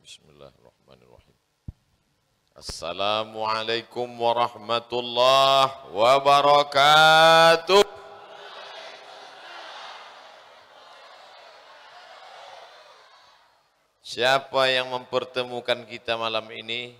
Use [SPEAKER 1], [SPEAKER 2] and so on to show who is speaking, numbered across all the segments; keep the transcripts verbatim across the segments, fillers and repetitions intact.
[SPEAKER 1] Bismillahirrahmanirrahim. Assalamualaikum warahmatullahi wabarakatuh. Siapa yang mempertemukan kita malam ini?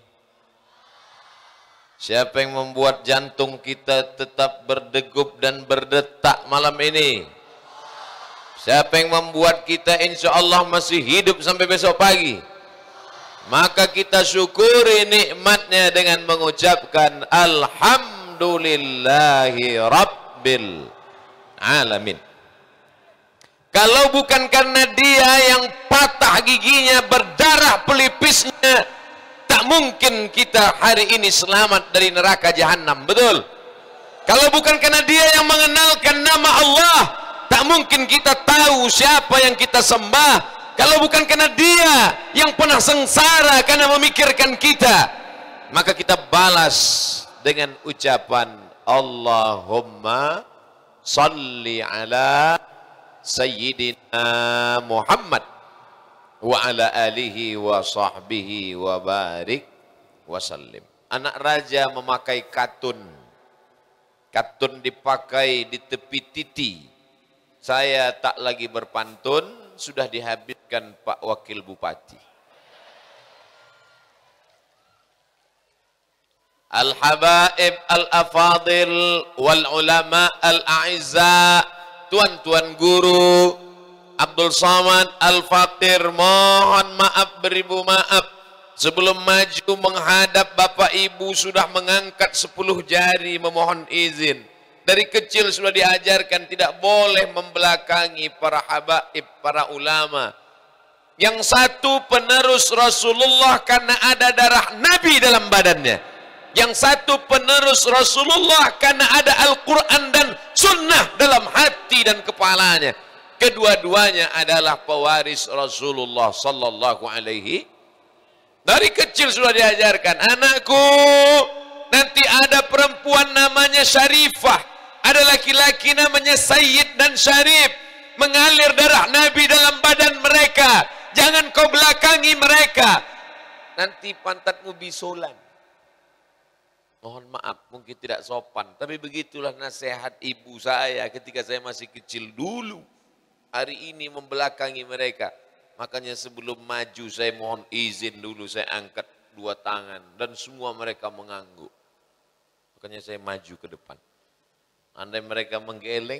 [SPEAKER 1] Siapa yang membuat jantung kita tetap berdegup dan berdetak malam ini? Siapa yang membuat kita insya Allah masih hidup sampai besok pagi? Maka kita syukuri nikmatnya dengan mengucapkan Alhamdulillahi Rabbil Alamin. Kalau bukan karena dia yang patah giginya, berdarah pelipisnya, tak mungkin kita hari ini selamat dari neraka jahanam. Betul? Kalau bukan karena dia yang mengenalkan nama Allah, tak mungkin kita tahu siapa yang kita sembah. Kalau bukan karena dia yang pernah sengsara karena memikirkan kita, maka kita balas dengan ucapan Allahumma salli ala Sayyidina Muhammad wa ala alihi wa sahbihi wa barik wa sallim. Anak raja memakai katun. Katun dipakai di tepi titi. Saya tak lagi berpantun, sudah dihabiskan Pak Wakil Bupati. Al-habaib al-afadil wal ulama al-a'izza, tuan-tuan guru, Abdul Samad Al-Fakir, mohon maaf beribu maaf. Sebelum maju menghadap Bapak Ibu sudah mengangkat sepuluh jari memohon izin. Dari kecil sudah diajarkan tidak boleh membelakangi para habaib, para ulama. Yang satu penerus Rasulullah karena ada darah Nabi dalam badannya. Yang satu penerus Rasulullah karena ada Al-Quran dan Sunnah dalam hati dan kepalanya. Kedua-duanya adalah pewaris Rasulullah Sallallahu Alaihi. Dari kecil sudah diajarkan, anakku, nanti ada perempuan namanya Syarifah. Ada laki-laki namanya Sayyid dan Syarif, mengalir darah Nabi dalam badan mereka. Jangan kau belakangi mereka, nanti pantatmu bisulan. Mohon maaf, mungkin tidak sopan, tapi begitulah nasihat ibu saya ketika saya masih kecil dulu. Hari ini membelakangi mereka. Makanya sebelum maju saya mohon izin dulu, saya angkat dua tangan dan semua mereka mengangguk. Makanya saya maju ke depan. Andai mereka menggeleng,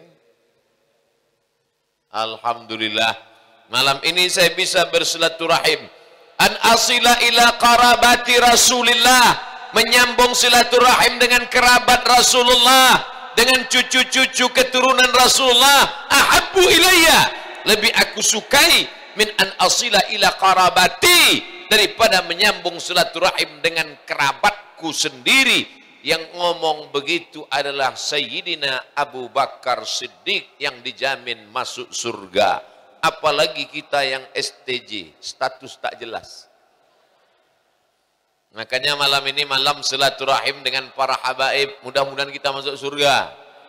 [SPEAKER 1] alhamdulillah, malam ini saya bisa bersilaturahim. An asila ila qarabati Rasulillah, menyambung silaturahim dengan kerabat Rasulullah, dengan cucu-cucu keturunan Rasulullah. Ahabbu ilayya, lebih aku sukai min an asila ila qarabati, daripada menyambung silaturahim dengan kerabatku sendiri. Yang ngomong begitu adalah Sayyidina Abu Bakar Siddiq yang dijamin masuk surga. Apalagi kita yang S T J, status tak jelas. Makanya malam ini malam silaturahim dengan para habaib. Mudah-mudahan kita masuk surga.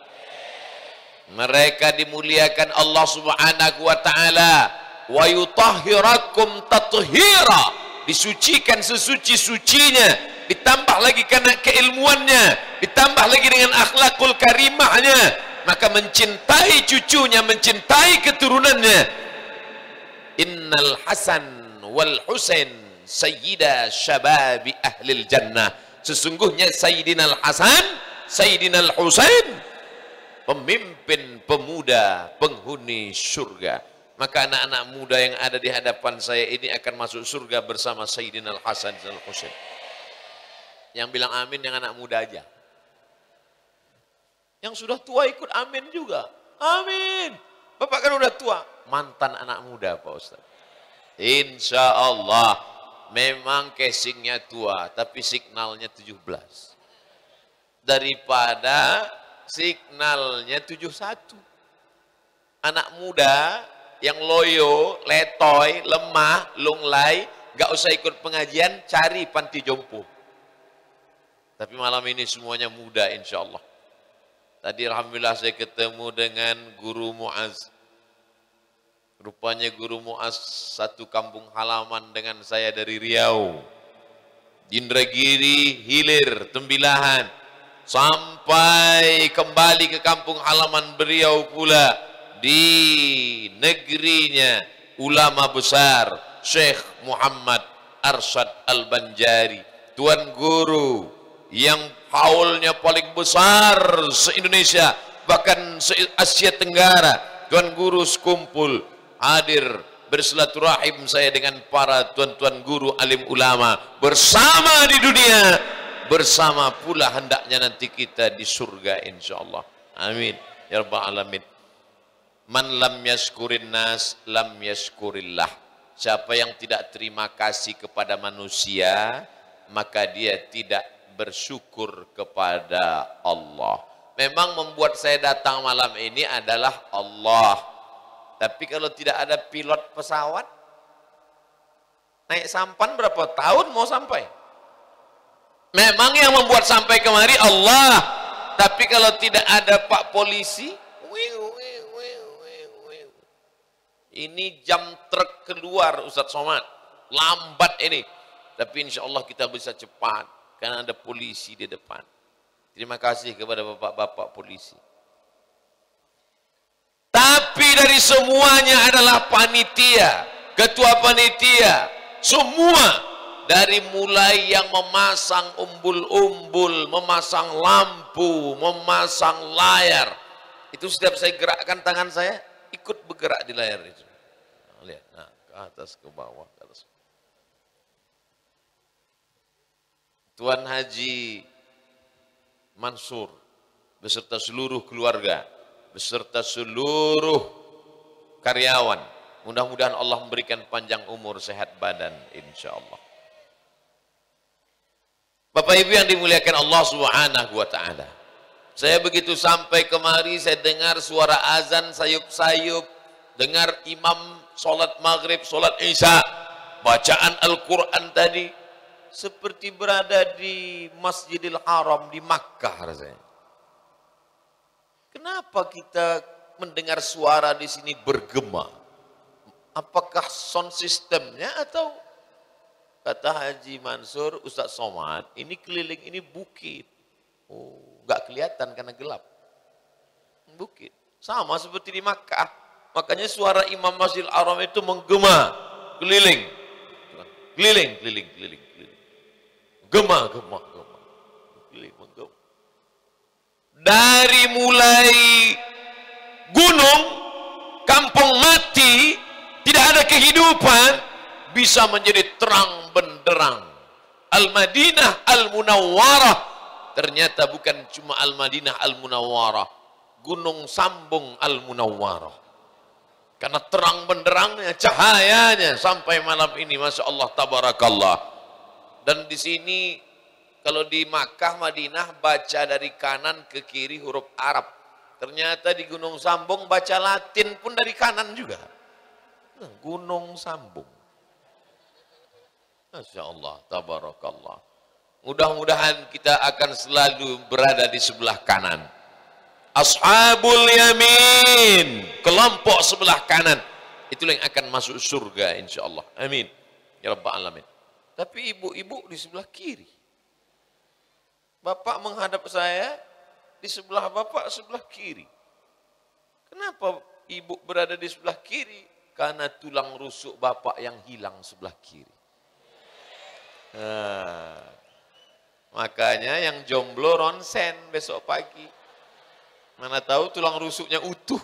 [SPEAKER 1] Mereka dimuliakan Allah Subhanahu wa taala. Wa yutahhirakum tathira, disucikan sesuci-sucinya. Ditambah lagi karena keilmuannya, ditambah lagi dengan akhlakul karimahnya, maka mencintai cucunya, mencintai keturunannya. Innal Hasan wal Husain sayyida syababi ahlil jannah. Sesungguhnya Sayyidina Al-Hasan, Sayyidina Al-Husain, pemimpin pemuda penghuni surga. Maka anak-anak muda yang ada di hadapan saya ini akan masuk surga bersama Sayyidina Al-Hasan dan Al-Husain. Yang bilang amin yang anak muda aja. Yang sudah tua ikut amin juga. Amin. Bapak kan udah tua. Mantan anak muda Pak Ustaz. Insya Allah. Memang casingnya tua. Tapi signalnya tujuh belas. Daripada signalnya tujuh puluh satu. Anak muda yang loyo, letoy, lemah, lunglai. Gak usah ikut pengajian. Cari panti jompo. Tapi malam ini semuanya muda insya Allah. Tadi alhamdulillah saya ketemu dengan Guru Muaz. Rupanya guru Mu'az satu kampung halaman dengan saya dari Riau. Indragiri, Hilir, Tembilahan. Sampai kembali ke kampung halaman beliau pula. Di negerinya ulama besar Syekh Muhammad Arsyad Al-Banjari. Tuan guru yang haulnya paling besar se-Indonesia, bahkan se-Asia Tenggara. Tuan guru sekumpul hadir bersilaturahim saya dengan para tuan-tuan guru alim ulama bersama di dunia, bersama pula hendaknya nanti kita di surga insyaallah. Amin ya rabbal alamin. Man lam yaskurin nas lam yaskurillah. Siapa yang tidak terima kasih kepada manusia, maka dia tidak bersyukur kepada Allah. Memang membuat saya datang malam ini adalah Allah. Tapi kalau tidak ada pilot pesawat, naik sampan berapa tahun mau sampai? Memang yang membuat sampai kemari Allah. Tapi kalau tidak ada Pak Polisi, ini jam truk keluar Ustadz Somad, lambat ini. Tapi insya Allah kita bisa cepat, karena ada polisi di depan. Terima kasih kepada bapak-bapak polisi. Tapi dari semuanya adalah panitia, ketua panitia, semua. Dari mulai yang memasang umbul-umbul, memasang lampu, memasang layar. Itu setiap saya gerakkan tangan saya, ikut bergerak di layar itu. Nah, lihat, nah, ke atas, ke bawah, ke atas. Tuan Haji Mansur beserta seluruh keluarga, beserta seluruh karyawan, mudah-mudahan Allah memberikan panjang umur, sehat badan insya Allah. Bapak Ibu yang dimuliakan Allah Subhanahu wa taala. Saya begitu sampai kemari, saya dengar suara azan sayup-sayup, dengar imam sholat maghrib, sholat isya, bacaan Al-Quran tadi, seperti berada di Masjidil Haram di Makkah rasanya. Kenapa kita mendengar suara di sini bergema? Apakah sound systemnya atau kata Haji Mansur, Ustadz Somad, ini keliling ini bukit. Oh, nggak kelihatan karena gelap. Bukit. Sama seperti di Makkah. Makanya suara imam Masjidil Haram itu menggema, keliling. Keliling, keliling, keliling, keliling. Gema, gema, gema. Keliling, menggema. Dari mulai gunung, kampung mati, tidak ada kehidupan, bisa menjadi terang benderang. Al-Madinah Al-Munawwarah ternyata bukan cuma Al-Madinah Al-Munawwarah, Gunung Sambung Al-Munawwarah. Karena terang benderangnya, cahayanya sampai malam ini, masya Allah, tabarakallah. Dan di sini kalau di Makkah, Madinah baca dari kanan ke kiri huruf Arab. Ternyata di Gunung Sambung baca Latin pun dari kanan juga. Gunung Sambung. Masya Allah, tabarakallah. Mudah-mudahan kita akan selalu berada di sebelah kanan. Ashabul yamin, kelompok sebelah kanan, itulah yang akan masuk surga insya Allah. Amin ya rabbal alamin. Tapi ibu-ibu di sebelah kiri. Bapak menghadap saya, di sebelah bapak sebelah kiri. Kenapa ibu berada di sebelah kiri? Karena tulang rusuk bapak yang hilang sebelah kiri. Nah, makanya yang jomblo ronsen besok pagi. Mana tahu tulang rusuknya utuh.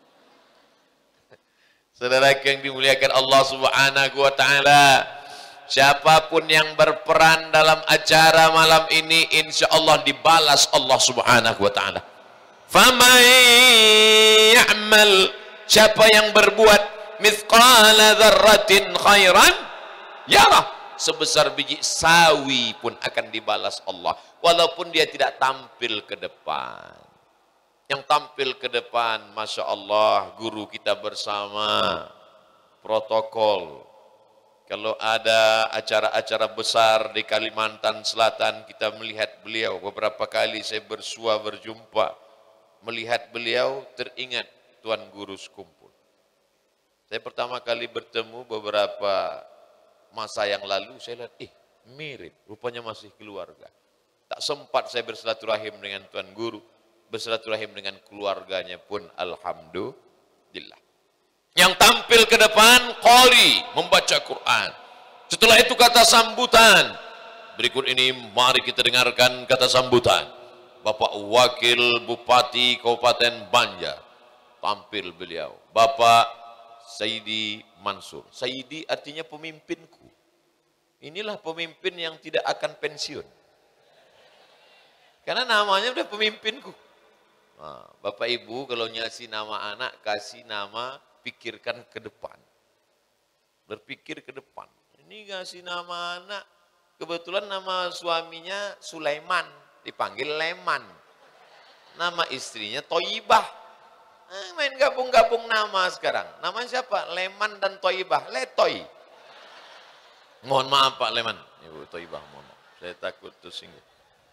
[SPEAKER 1] Saudara yang dimuliakan Allah Subhanahu wa taala, siapapun yang berperan dalam acara malam ini insya Allah dibalas Allah Subhanahu wa taala. Faman ya'mal, siapa yang berbuat mithqala dzarratin khairan yarah, sebesar biji sawi pun akan dibalas Allah, walaupun dia tidak tampil ke depan. Yang tampil ke depan, masya Allah, guru kita bersama, protokol. Kalau ada acara-acara besar di Kalimantan Selatan, kita melihat beliau. Beberapa kali saya bersua berjumpa, melihat beliau, teringat Tuan Guru sekumpul. Saya pertama kali bertemu beberapa masa yang lalu, saya lihat, ih mirip, rupanya masih keluarga. Tak sempat saya bersilaturahim dengan Tuan Guru, bersilaturahim dengan keluarganya pun alhamdulillah. Yang tampil ke depan, qari, membaca Quran. Setelah itu kata sambutan. Berikut ini mari kita dengarkan kata sambutan. Bapak Wakil Bupati Kabupaten Banjar. Tampil beliau. Bapak Saidi Mansur. Saidi artinya pemimpinku. Inilah pemimpin yang tidak akan pensiun. Karena namanya udah pemimpinku. Nah, Bapak Ibu kalau ngasih nama anak, kasih nama pikirkan ke depan. Berpikir ke depan. Ini ngasih nama anak, kebetulan nama suaminya Sulaiman, dipanggil Leman. Nama istrinya Toibah. Eh, main gabung-gabung nama sekarang. Nama siapa? Leman dan Toibah. Letoy. Mohon maaf Pak Leman. Ibu Toibah, mohon maaf. Saya takut tersinggung.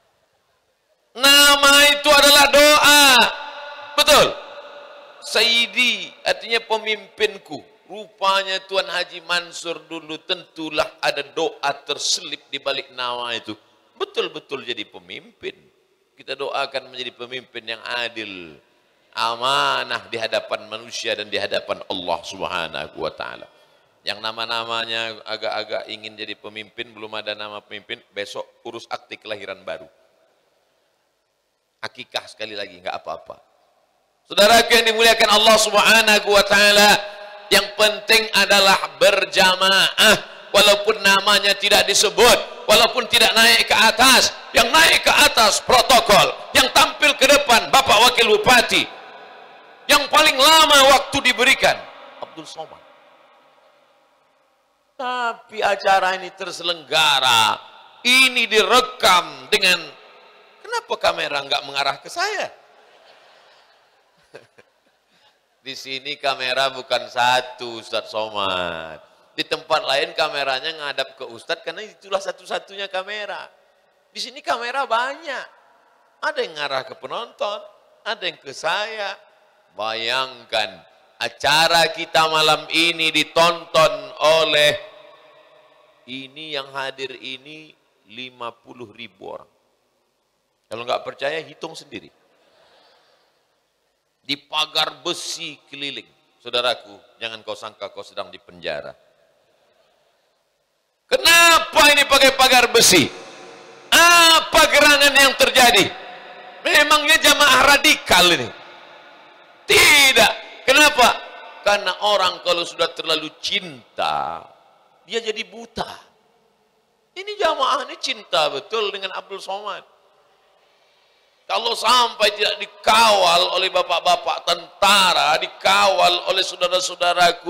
[SPEAKER 1] Nama itu adalah doa. Betul. Saidi artinya pemimpinku. Rupanya Tuan Haji Mansur dulu tentulah ada doa terselip di balik nama itu. Betul-betul jadi pemimpin. Kita doakan menjadi pemimpin yang adil. Amanah di hadapan manusia dan di hadapan Allah Subhanahu wa taala. Yang nama-namanya agak-agak ingin jadi pemimpin, belum ada nama pemimpin, besok urus akte kelahiran baru. Akikah sekali lagi, enggak apa-apa. Saudaraku yang dimuliakan Allah Subhanahu wa taala, yang penting adalah berjamaah walaupun namanya tidak disebut, walaupun tidak naik ke atas. Yang naik ke atas protokol, yang tampil ke depan Bapak Wakil Bupati. Yang paling lama waktu diberikan Abdul Somad. Tapi acara ini terselenggara, ini direkam dengan, kenapa kamera enggak mengarah ke saya? Di sini kamera bukan satu, Ustadz Somad. Di tempat lain kameranya ngadap ke Ustadz karena itulah satu-satunya kamera. Di sini kamera banyak. Ada yang ngarah ke penonton, ada yang ke saya. Bayangkan acara kita malam ini ditonton oleh, ini yang hadir ini lima puluh ribu orang. Kalau nggak percaya hitung sendiri. Di pagar besi keliling. Saudaraku, jangan kau sangka kau sedang di penjara. Kenapa ini pakai pagar besi? Apa gerangan yang terjadi? Memangnya jamaah radikal ini? Tidak. Kenapa? Karena orang kalau sudah terlalu cinta, dia jadi buta. Ini jamaah ini cinta betul dengan Abdul Somad. Kalau sampai tidak dikawal oleh bapak-bapak tentara, dikawal oleh saudara-saudaraku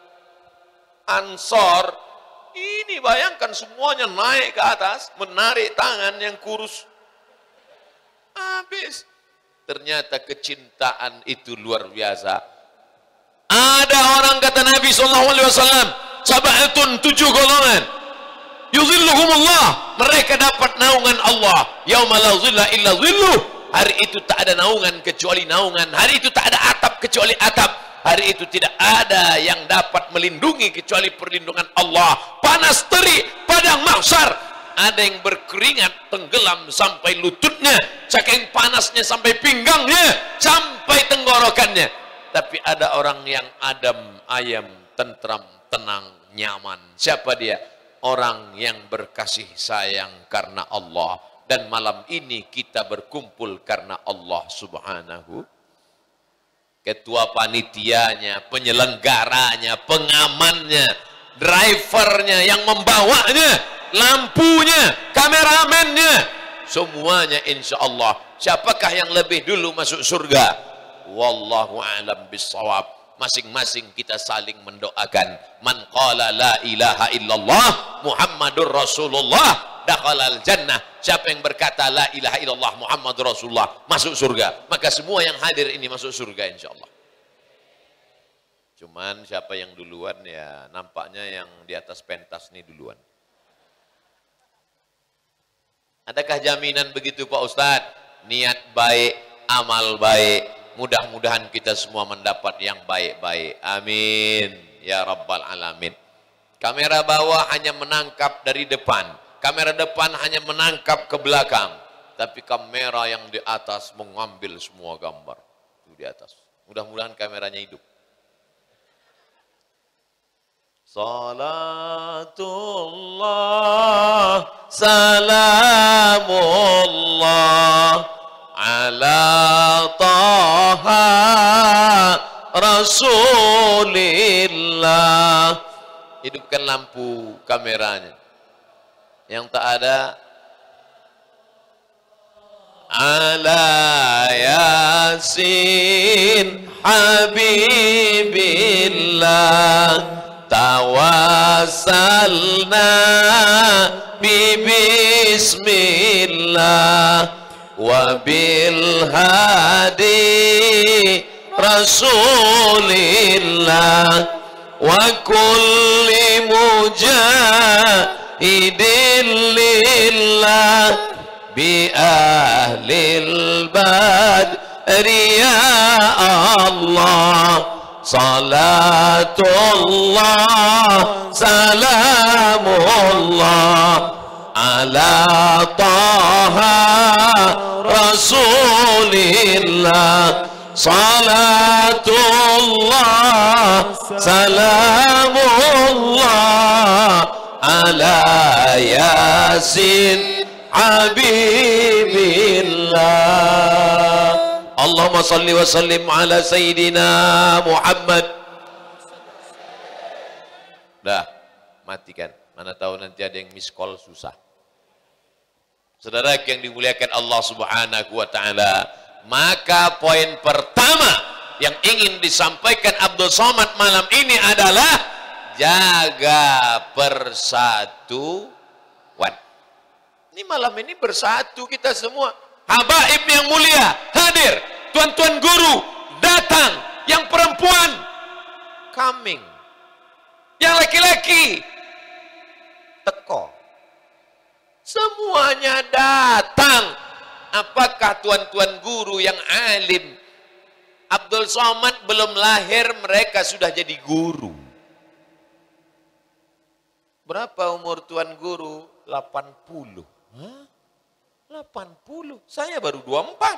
[SPEAKER 1] Ansor, ini bayangkan semuanya naik ke atas, menarik tangan yang kurus. Habis. Ternyata kecintaan itu luar biasa. Ada orang kata Nabi shallallahu alaihi wasallam, sab'atun, tujuh golongan. Yuzilluhumullah, mereka dapat naungan Allah. Yauma la zilla illa zilluh. Hari itu tak ada naungan kecuali naungan. Hari itu tak ada atap kecuali atap. Hari itu tidak ada yang dapat melindungi kecuali perlindungan Allah. Panas terik padang mahsyar. Ada yang berkeringat tenggelam sampai lututnya, saking panasnya sampai pinggangnya, sampai tenggorokannya. Tapi ada orang yang adem, ayem, tentram, tenang, nyaman. Siapa dia? Orang yang berkasih sayang karena Allah. Dan malam ini kita berkumpul karena Allah Subhanahu. Ketua panitianya, penyelenggaranya, pengamannya, drivernya, yang membawanya, lampunya, kameramennya, semuanya insya Allah. Siapakah yang lebih dulu masuk surga? Wallahu a'lam bissawab. Masing-masing kita saling mendoakan. Man qala la ilaha illallah Muhammadur Rasulullah dakhalal jannah. Siapa yang berkata la ilaha illallah Muhammadur Rasulullah masuk surga. Maka semua yang hadir ini masuk surga insya Allah. Cuman siapa yang duluan ya nampaknya yang di atas pentas ini duluan. Adakah jaminan begitu Pak Ustadz? Niat baik, amal baik. Mudah-mudahan kita semua mendapat yang baik-baik. Amin. ya Rabbal Alamin. Kamera bawah hanya menangkap dari depan, kamera depan hanya menangkap ke belakang, tapi kamera yang di atas mengambil semua gambar itu di atas. Mudah-mudahan kameranya hidup. Salatullah salamullah ala taha rasulillah. Hidupkan lampu kameranya. Yang tak ada ala yasin habibillah tawassalna bi bismillah wa bil hadi rasulillah wa kulli mujahidin lillah bi ahlil badri ya Allah. Salatullah salamullah ala taha rasulillah. Salatullah salamullah ala yasin habibillah. Allahumma salli wa sallim ala Sayyidina Muhammad. Dah, matikan. Mana tahu nanti ada yang miss call, susah. Saudara yang dimuliakan Allah Subhanahu wa Ta'ala, maka poin pertama yang ingin disampaikan Abdul Somad malam ini adalah jaga persatuan. Ini malam ini bersatu kita semua. Habaib yang mulia hadir, tuan-tuan guru datang, yang perempuan coming, yang laki-laki teko, semuanya datang. Apakah tuan-tuan guru yang alim? Abdul Somad belum lahir mereka sudah jadi guru. Berapa umur tuan guru? delapan puluh. Hah? delapan puluh, saya baru dua puluh empat.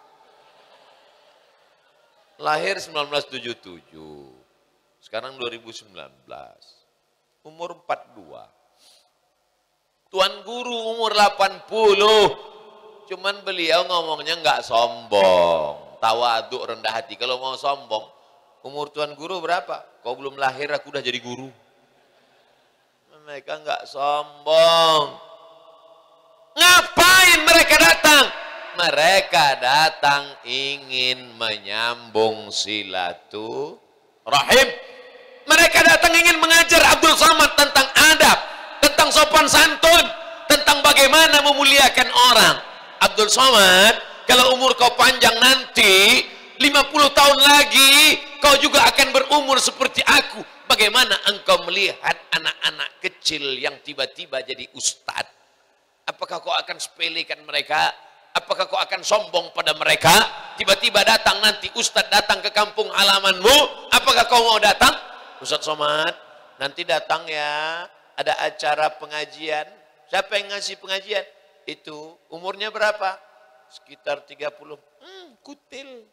[SPEAKER 1] Lahir seribu sembilan ratus tujuh puluh tujuh, sekarang dua ribu sembilan belas, umur empat puluh dua. Tuan guru umur delapan puluh, cuman beliau ngomongnya nggak sombong, tawaduk, rendah hati. Kalau mau sombong, umur tuan guru berapa? Kau belum lahir aku udah jadi guru. Mereka nggak sombong. Ngapain mereka datang? Mereka datang ingin menyambung silaturahim. Mereka datang ingin mengajar Abdul Somad tentang adab, tentang sopan santun, tentang bagaimana memuliakan orang. Abdul Somad, kalau umur kau panjang nanti, lima puluh tahun lagi, kau juga akan berumur seperti aku. Bagaimana engkau melihat anak-anak kecil yang tiba-tiba jadi ustadz? Apakah kau akan sepelekan mereka? Apakah kau akan sombong pada mereka? Tiba-tiba datang nanti ustadz datang ke kampung halamanmu. Apakah kau mau datang? Ustadz Somad, nanti datang ya. Ada acara pengajian. Siapa yang ngasih pengajian? Itu umurnya berapa? Sekitar tiga puluh. Hmm, kutil.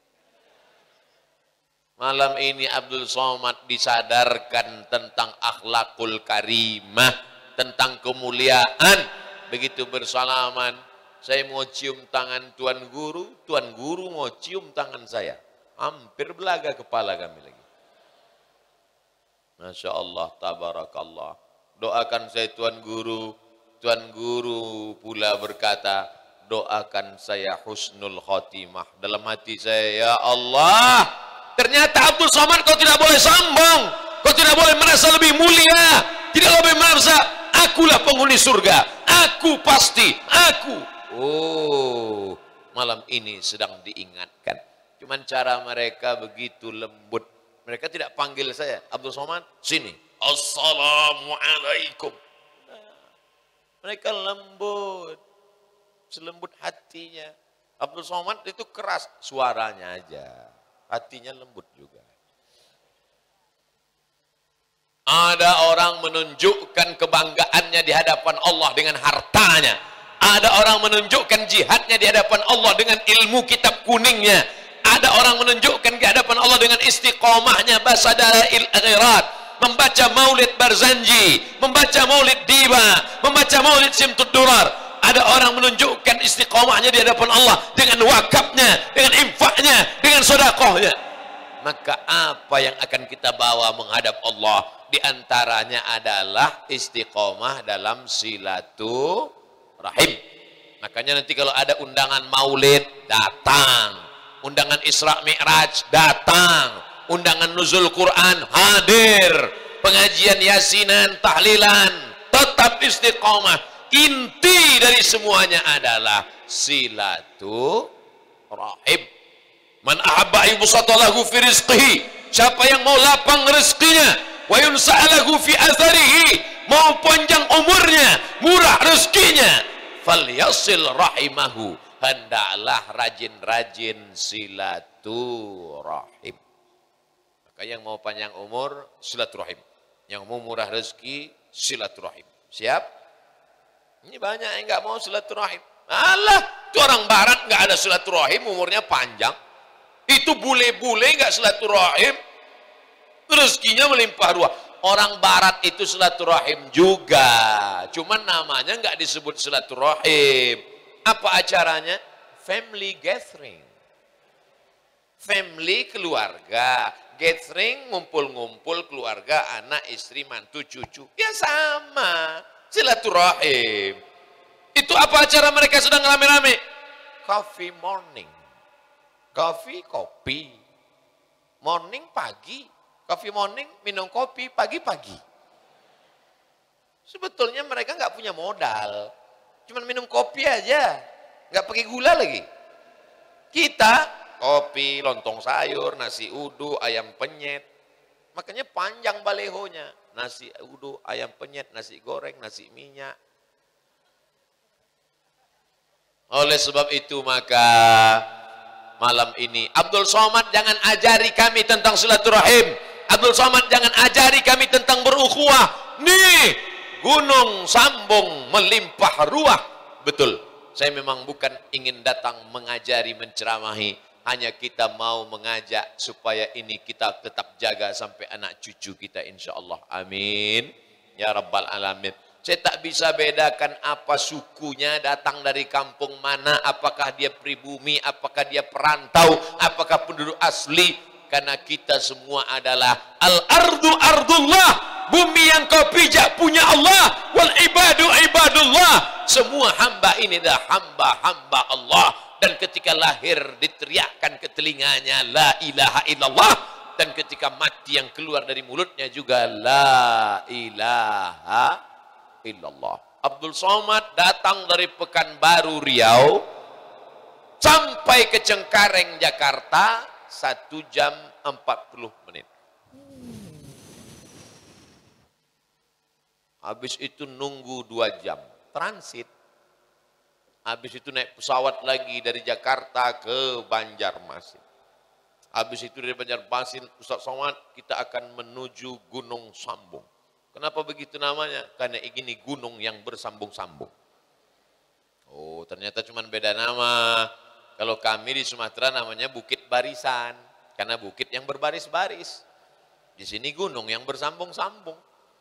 [SPEAKER 1] Malam ini Abdul Somad disadarkan tentang akhlakul karimah, tentang kemuliaan. Begitu bersalaman, saya mau cium tangan tuan guru, tuan guru mau cium tangan saya. Hampir belaga kepala kami lagi. Masya Allah, tabarakallah. Doakan saya tuan guru. Tuan guru pula berkata, doakan saya husnul khotimah. Dalam hati saya, ya Allah, ternyata Abdul Somad kau tidak boleh sombong. Kau tidak boleh merasa lebih mulia. Tidak boleh merasa, akulah penghuni surga. Aku pasti, aku. Oh, malam ini sedang diingatkan. Cuman cara mereka begitu lembut. Mereka tidak panggil saya, Abdul Somad, sini. Assalamualaikum. Mereka lembut. Selembut hatinya. Abdul Somad itu keras, suaranya aja. Hatinya lembut juga. Ada orang menunjukkan kebanggaannya di hadapan Allah dengan hartanya. Ada orang menunjukkan jihadnya di hadapan Allah dengan ilmu kitab kuningnya. Ada orang menunjukkan di hadapan Allah dengan istiqomahnya basadail akhirat, membaca maulid Barzanji, membaca maulid Diba, membaca maulid Simtud Durar. Ada orang menunjukkan istiqomahnya di hadapan Allah dengan wakafnya, dengan infaknya, dengan sedekahnya. Maka apa yang akan kita bawa menghadap Allah? Di antaranya adalah istiqomah dalam silaturahim. Makanya nanti kalau ada undangan maulid, datang. Undangan Isra Mi'raj, datang. Undangan nuzul Quran, hadir. Pengajian yasinan, tahlilan, tetap istiqomah. Inti dari semuanya adalah silaturahim. Man ahabba yubsatalahu fi rizqihi. Siapa yang mau lapang rezekinya, wa yunsa'alahu fi atharihi, mau panjang umurnya, murah rezekinya, falyasil rahimahu, hendaklah rajin-rajin silaturahim. Maka yang mau panjang umur, silaturahim. Yang mau murah rezeki, silaturahim. Siap? Ini banyak yang nggak mau silaturahim. Alah, itu orang barat nggak ada silaturahim, umurnya panjang. Itu bule-bule nggak silaturahim, rezekinya melimpah ruah. Orang barat itu silaturahim juga, cuman namanya nggak disebut silaturahim. Apa acaranya? Family gathering, family keluarga gathering, ngumpul-ngumpul keluarga, anak, istri, mantu, cucu. Ya sama, silaturahim. Itu apa acara mereka sedang rame-rame? Coffee morning. Coffee, kopi. Morning, pagi. Coffee morning, minum kopi, pagi-pagi. Sebetulnya mereka nggak punya modal. Cuman minum kopi aja. Nggak pakai gula lagi. Kita, kopi, lontong sayur, nasi udu, ayam penyet. Makanya panjang balehonya. Nasi udu, ayam penyet, nasi goreng, nasi minyak. Oleh sebab itu maka malam ini Abdul Somad jangan ajari kami tentang silaturahim. Abdul Somad jangan ajari kami tentang berukhuwah. Nih, gunung sambung melimpah ruah. Betul, saya memang bukan ingin datang mengajari, menceramahi. Hanya kita mau mengajak supaya ini kita tetap jaga sampai anak cucu kita insya Allah. Amin. Ya Rabbal Alamin. Saya tak bisa bedakan apa sukunya, datang dari kampung mana, apakah dia pribumi, apakah dia perantau, apakah penduduk asli. Karena kita semua adalah al-ardu ardullah, bumi yang kau pijak punya Allah, wal ibadu ibadullah. Semua hamba ini adalah hamba-hamba Allah. Dan ketika lahir diteriakkan ke telinganya la ilaha illallah, dan ketika mati yang keluar dari mulutnya juga la ilaha illallah. Abdul Somad datang dari Pekanbaru Riau sampai ke Cengkareng Jakarta satu jam empat puluh menit. Habis itu nunggu dua jam transit. Habis itu naik pesawat lagi dari Jakarta ke Banjarmasin. Habis itu dari Banjarmasin, Ustaz Somad, kita akan menuju Gunung Sambung. Kenapa begitu namanya? Karena ini gunung yang bersambung-sambung. Oh, ternyata cuma beda nama. Kalau kami di Sumatera namanya Bukit Barisan, karena bukit yang berbaris-baris. Di sini gunung yang bersambung-sambung.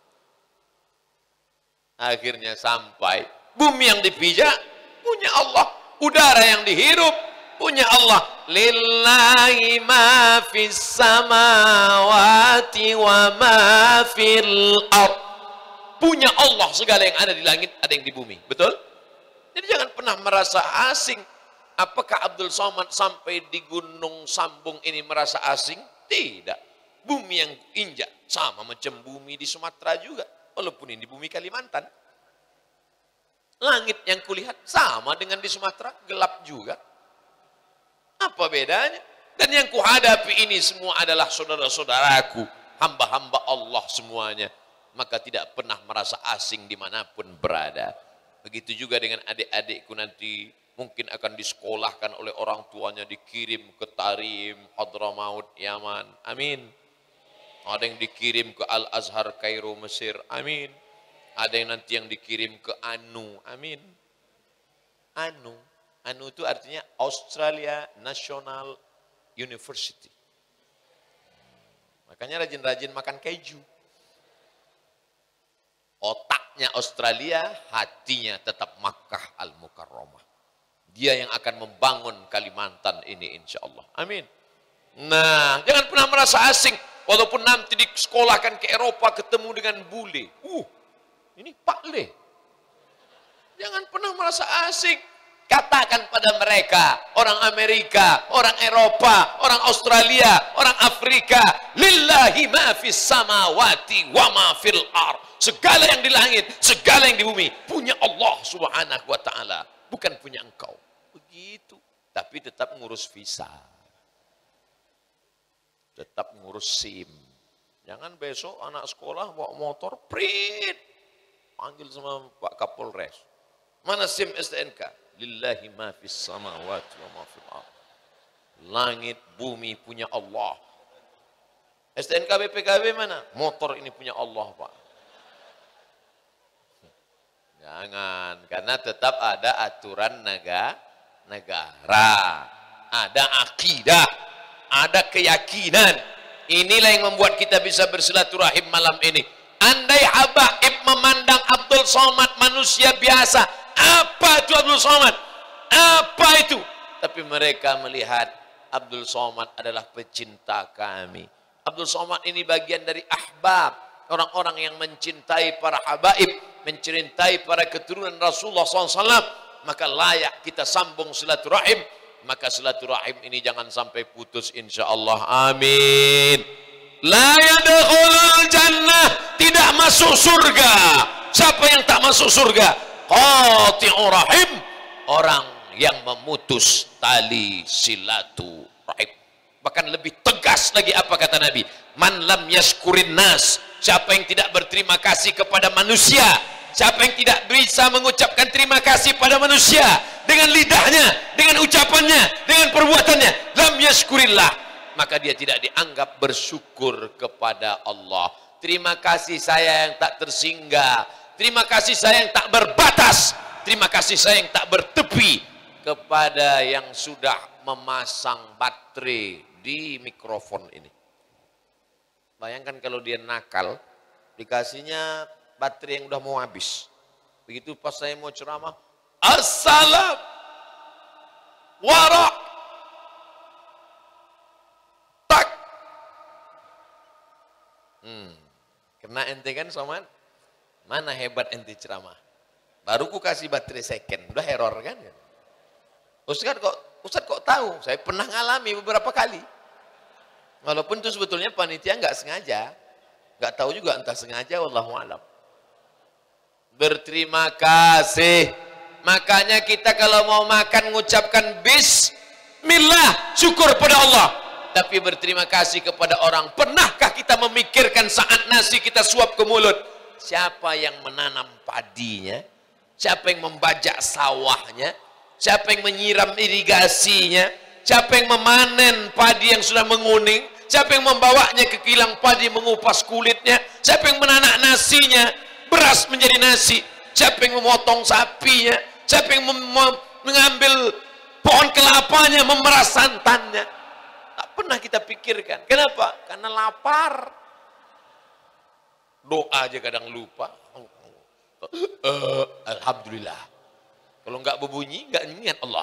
[SPEAKER 1] Akhirnya sampai, bumi yang dipijak punya Allah, udara yang dihirup punya Allah. Lillahi ma fis samawati wa ma fil ard. Punya Allah segala yang ada di langit, ada yang di bumi. Betul? Jadi jangan pernah merasa asing. Apakah Abdul Somad sampai di Gunung Sambung ini merasa asing? Tidak. Bumi yang injak sama macam bumi di Sumatera juga, walaupun ini bumi Kalimantan. Langit yang kulihat sama dengan di Sumatera, gelap juga. Apa bedanya? Dan yang kuhadapi ini semua adalah saudara-saudaraku, hamba-hamba Allah semuanya. Maka tidak pernah merasa asing dimanapun berada. Begitu juga dengan adik-adikku nanti, mungkin akan disekolahkan oleh orang tuanya, dikirim ke Tarim, Hadramaut, Yaman. Amin. Ada yang dikirim ke Al-Azhar Kairo Mesir, amin. Ada yang nanti yang dikirim ke ANU, amin. ANU, ANU itu artinya Australia National University. Makanya rajin-rajin makan keju. Otaknya Australia, hatinya tetap Makkah Al-Mukarramah. Dia yang akan membangun Kalimantan ini insya Allah, amin. Nah, jangan pernah merasa asing. Walaupun nanti disekolahkan ke Eropa ketemu dengan bule. Uh, ini Pak Le. Jangan pernah merasa asing. Katakan pada mereka, orang Amerika, orang Eropa, orang Australia, orang Afrika, lillahi ma fis samawati wa ma fil ar. Segala yang di langit, segala yang di bumi punya Allah Subhanahu wa taala, bukan punya engkau. Begitu. Tapi tetap ngurus visa. Tetap ngurus SIM. Jangan besok anak sekolah bawa motor, prit. Panggil sama Pak Kapolres. Mana SIM S T N K? Lillahi ma fis samawati wa ma fil ardh. Langit bumi punya Allah. S T N K B P K B mana? Motor ini punya Allah, Pak. Jangan, karena tetap ada aturan negara, negara. Ada akidah, ada keyakinan. Inilah yang membuat kita bisa bersilaturahim malam ini. Andai habaib memandang Abdul Somad manusia biasa, apa itu Abdul Somad? Apa itu? Tapi mereka melihat Abdul Somad adalah pecinta kami. Abdul Somad ini bagian dari ahbab, orang-orang yang mencintai para habaib, mencintai para keturunan Rasulullah shallallahu alaihi wasallam. Maka layak kita sambung silaturahim. Maka silaturahim ini jangan sampai putus insyaallah, amin. La yadkhulul jannah, tidak masuk surga. Siapa yang tak masuk surga? Qati'ur rahim, orang yang memutus tali silaturahim. Bahkan lebih tegas lagi apa kata Nabi? Man lam yashkurin nas, siapa yang tidak berterima kasih kepada manusia, siapa yang tidak bisa mengucapkan terima kasih pada manusia dengan lidahnya, dengan ucapannya, dengan perbuatannya, lam yashkurillah, maka dia tidak dianggap bersyukur kepada Allah. Terima kasih saya yang tak tersinggah, terima kasih saya yang tak berbatas, terima kasih saya yang tak bertepi kepada yang sudah memasang baterai di mikrofon ini. Bayangkan kalau dia nakal, dikasihnya baterai yang udah mau habis. Begitu pas saya mau ceramah, assalam warak tak. Hmm. Kena ente kan Somad? Mana hebat ente ceramah? Baru ku kasih baterai second, udah error kan? Ustaz kok, Ustaz kok tahu? Saya pernah ngalami beberapa kali. Walaupun itu sebetulnya panitia nggak sengaja, nggak tahu juga entah sengaja, wallahu a'lam. Berterima kasih. Makanya kita kalau mau makan mengucapkan bismillah, syukur pada Allah. Tapi berterima kasih kepada orang. Pernahkah kita memikirkan saat nasi kita suap ke mulut, siapa yang menanam padinya? Siapa yang membajak sawahnya? Siapa yang menyiram irigasinya? Siapa yang memanen padi yang sudah menguning? Siapa yang membawanya ke kilang padi mengupas kulitnya? Siapa yang menanak nasinya? Beras menjadi nasi. Siapa yang memotong sapinya? Siapa yang mengambil pohon kelapanya, memeras santannya? Tak pernah kita pikirkan. Kenapa? Karena lapar. Doa aja kadang lupa. Uh, Alhamdulillah. Kalau nggak berbunyi, nggak ingat Allah.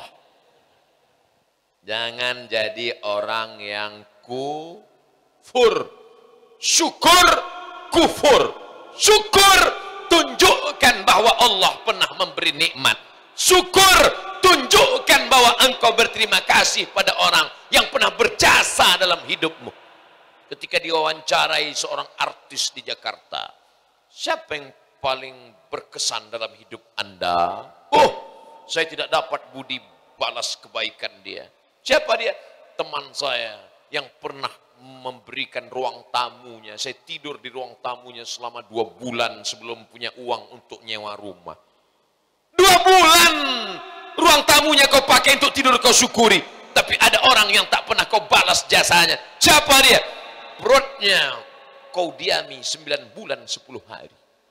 [SPEAKER 1] Jangan jadi orang yang kufur. Syukur kufur. Syukur tunjukkan bahwa Allah pernah memberi nikmat. Syukur tunjukkan bahwa engkau berterima kasih pada orang yang pernah berjasa dalam hidupmu. Ketika diwawancarai seorang artis di Jakarta, siapa yang paling berkesan dalam hidup Anda? Oh, saya tidak dapat budi balas kebaikan dia. Siapa dia? Teman saya yang pernah memberikan ruang tamunya. Saya tidur di ruang tamunya selama dua bulan sebelum punya uang untuk nyewa rumah. Dua bulan ruang tamunya kau pakai untuk tidur, kau syukuri. Tapi ada orang yang tak pernah kau balas jasanya. Siapa dia? Perutnya kau diami sembilan bulan sepuluh hari.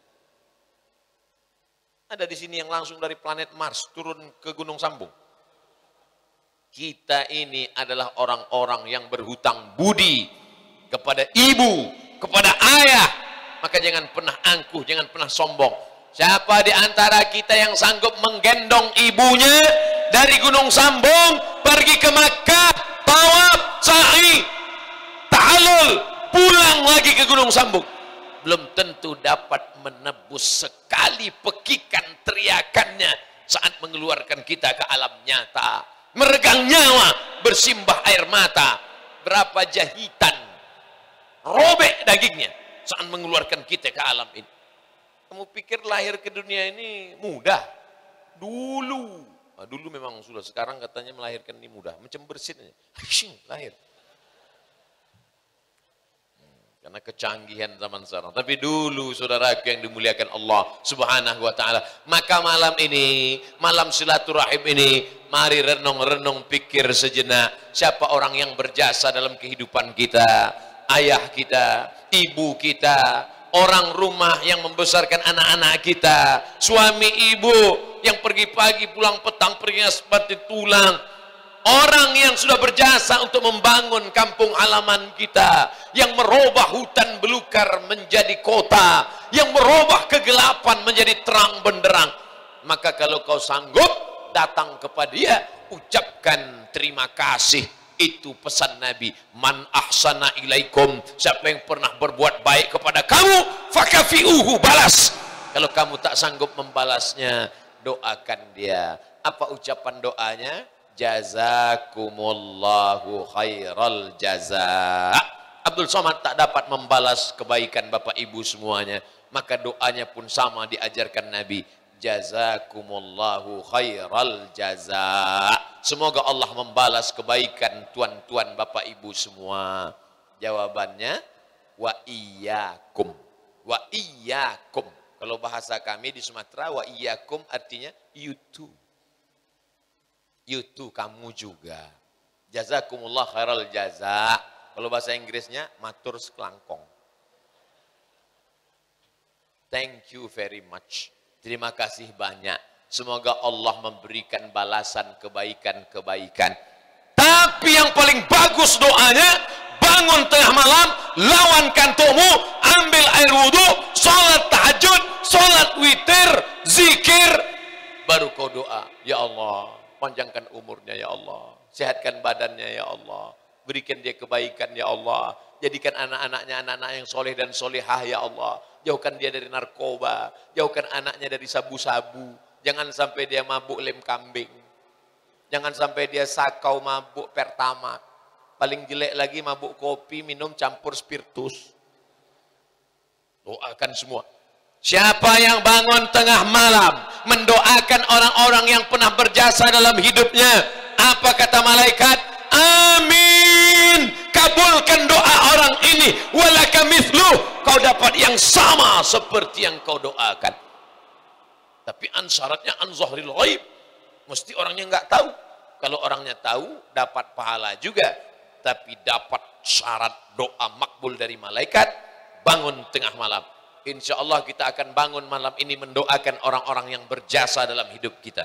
[SPEAKER 1] Ada di sini yang langsung dari planet Mars turun ke Gunung Sambung. Kita ini adalah orang-orang yang berhutang budi kepada ibu, kepada ayah. Maka jangan pernah angkuh, jangan pernah sombong. Siapa di antara kita yang sanggup menggendong ibunya dari Gunung Sambung pergi ke Makkah, tawaf, sa'i, ta'alul, pulang lagi ke Gunung Sambung, belum tentu dapat menebus sekali pekikan teriakannya saat mengeluarkan kita ke alam nyata, meregang nyawa, bersimbah air mata, berapa jahitan robek dagingnya saat mengeluarkan kita ke alam ini. Kamu pikir lahir ke dunia ini mudah? Dulu nah, dulu memang sudah, sekarang katanya melahirkan ini mudah, macam bersin aja, lahir. Karena kecanggihan zaman sekarang. Tapi dulu saudaraku yang dimuliakan Allah subhanahu wa ta'ala. Maka malam ini, malam silaturahim ini, mari renung-renung pikir sejenak. Siapa orang yang berjasa dalam kehidupan kita? Ayah kita, ibu kita, orang rumah yang membesarkan anak-anak kita, suami ibu yang pergi pagi pulang petang perginya seperti tulang. Orang yang sudah berjasa untuk membangun kampung halaman kita, yang merubah hutan belukar menjadi kota, yang merubah kegelapan menjadi terang benderang. Maka kalau kau sanggup datang kepada dia, ucapkan terima kasih. Itu pesan Nabi, man ahsana ilaikum, siapa yang pernah berbuat baik kepada kamu, fakafi'uhu, balas. Kalau kamu tak sanggup membalasnya, doakan dia. Apa ucapan doanya? Jazakumullahu khairal jaza. Abdul Somad tak dapat membalas kebaikan bapak ibu semuanya, maka doanya pun sama diajarkan Nabi. Jazakumullahu khairal jaza. Semoga Allah membalas kebaikan tuan-tuan bapak ibu semua. Jawabannya wa iyyakum. Wa iyyakum. Kalau bahasa kami di Sumatera, wa iyyakum artinya you too. You too, kamu juga. Jazakumullah khairal jaza. Kalau bahasa Inggrisnya matur sekelangkong. Thank you very much. Terima kasih banyak. Semoga Allah memberikan balasan kebaikan-kebaikan. Tapi yang paling bagus doanya, bangun tengah malam, lawan kantukmu, ambil air wudhu, sholat tahajud, sholat witir, zikir, baru kau doa. Ya Allah, panjangkan umurnya ya Allah, sehatkan badannya ya Allah, berikan dia kebaikan ya Allah, jadikan anak-anaknya anak-anak yang soleh dan solehah ya Allah, jauhkan dia dari narkoba, jauhkan anaknya dari sabu-sabu, jangan sampai dia mabuk lem kambing, jangan sampai dia sakau mabuk pertama, paling jelek lagi mabuk kopi minum campur spiritus. Doakan semua. Siapa yang bangun tengah malam mendoakan orang-orang yang pernah berjasa dalam hidupnya, apa kata malaikat? Amin. Kabulkan doa orang ini. Walaka mithlu. Kau dapat yang sama seperti yang kau doakan. Tapi an syaratnya an zahril ghaib. Mesti orangnya nggak tahu. Kalau orangnya tahu dapat pahala juga. Tapi dapat syarat doa makbul dari malaikat. Bangun tengah malam. Insya Allah kita akan bangun malam ini mendoakan orang-orang yang berjasa dalam hidup kita.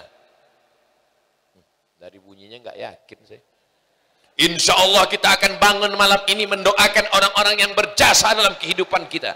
[SPEAKER 1] Dari bunyinya nggak yakin saya. Insya Allah kita akan bangun malam ini mendoakan orang-orang yang berjasa dalam kehidupan kita.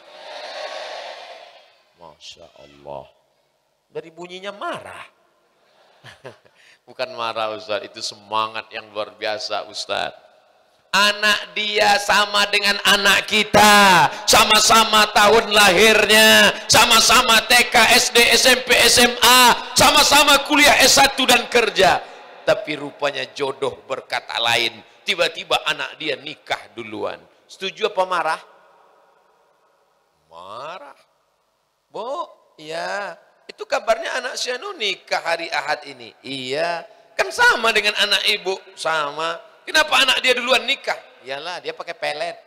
[SPEAKER 1] Masya Allah. Dari bunyinya marah. Bukan marah Ustaz, itu semangat yang luar biasa Ustaz. Anak dia sama dengan anak kita, sama-sama tahun lahirnya, sama-sama T K, S D, S M P, S M A, sama-sama kuliah S satu dan kerja. Tapi rupanya jodoh berkata lain. Tiba-tiba anak dia nikah duluan. Setuju apa marah? Marah. Bu, iya. Itu kabarnya anak Syanu nikah hari Ahad ini. Iya. Kan sama dengan anak ibu. Sama. Kenapa anak dia duluan nikah? Iyalah, dia pakai pelet.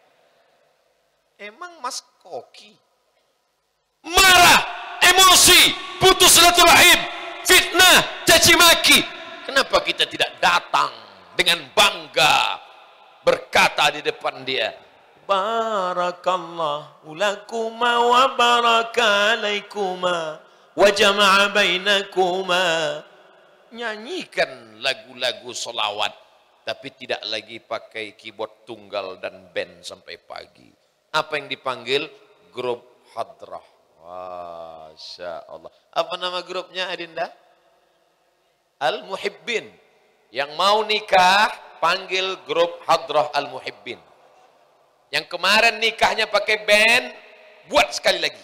[SPEAKER 1] Emang Mas Koki? Marah, emosi, putus silaturahim, fitnah, caci maki. Kenapa kita tidak datang dengan bangga berkata di depan dia, Barakallahu lakuma wa baraka alaikuma wa jama'a bainakuma. Nyanyikan lagu-lagu solawat, tapi tidak lagi pakai keyboard tunggal dan band sampai pagi. Apa yang dipanggil? Grup hadrah. Masya Allah. Apa nama grupnya Adinda? Al-Muhibbin. Yang mau nikah, panggil grup hadrah Al-Muhibbin. Yang kemarin nikahnya pakai band, buat sekali lagi.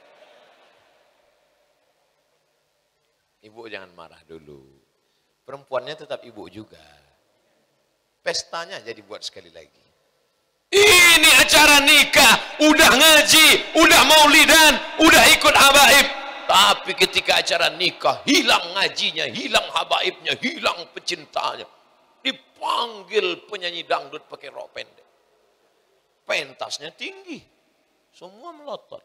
[SPEAKER 1] Ibu jangan marah dulu. Perempuannya tetap ibu juga. Pestanya jadi buat sekali lagi. Ini acara nikah, udah ngaji, udah maulidan, udah ikut habaib. Tapi ketika acara nikah, hilang ngajinya, hilang habaibnya, hilang pecintanya. Dipanggil penyanyi dangdut pakai rok pendek. Pentasnya tinggi. Semua melotot.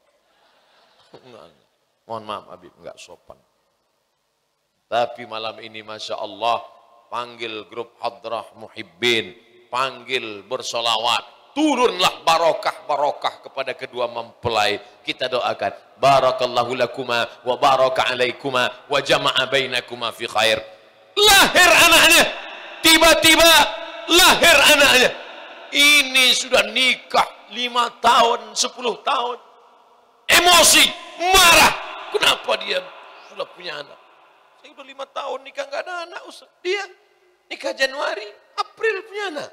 [SPEAKER 1] Mohon maaf Habib, enggak sopan. Tapi malam ini Masya Allah, panggil grup hadrah Muhibbin, panggil bersolawat, turunlah barokah-barokah kepada kedua mempelai. Kita doakan, barakallahu lakuma wa baraka alaikuma wa jama'a bainakuma fi khair. Lahir anaknya, tiba-tiba lahir anaknya. Ini sudah nikah lima tahun, sepuluh tahun. Emosi, marah. Kenapa dia sudah punya anak? Saya udah lima tahun nikah nggak ada anak, Ustaz. Dia nikah Januari, April punya anak.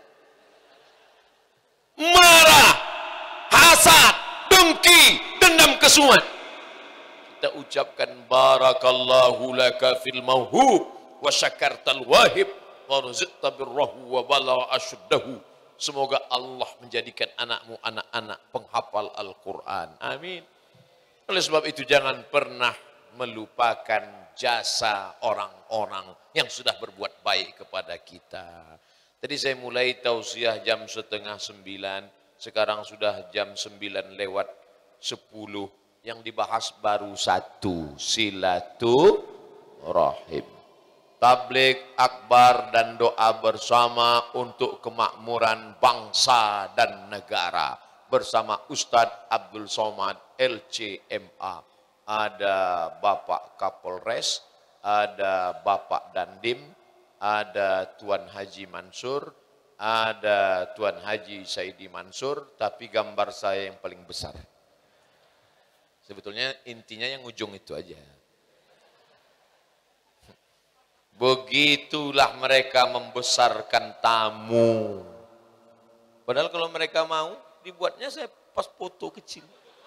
[SPEAKER 1] Marah, hasad, dengki, dendam kesumat. Kita ucapkan barakallahu laka fil mauhub wa syakartal wahib wa rizqta birrahu wa bala asyuddahu. Semoga Allah menjadikan anakmu anak-anak penghafal Al-Quran. Amin. Oleh sebab itu jangan pernah melupakan jasa orang-orang yang sudah berbuat baik kepada kita. Tadi saya mulai tausiah jam setengah sembilan, sekarang sudah jam sembilan lewat sepuluh. Yang dibahas baru satu, silaturahim. Tabligh akbar dan doa bersama untuk kemakmuran bangsa dan negara. Bersama Ustadz Abdul Somad L C M A. Ada Bapak Kapolres, ada Bapak Dandim, ada Tuan Haji Mansur, ada Tuan Haji Saidi Mansur, tapi gambar saya yang paling besar. Sebetulnya intinya yang ujung itu aja. Begitulah mereka membesarkan tamu. Padahal kalau mereka mau, dibuatnya saya pas foto kecil.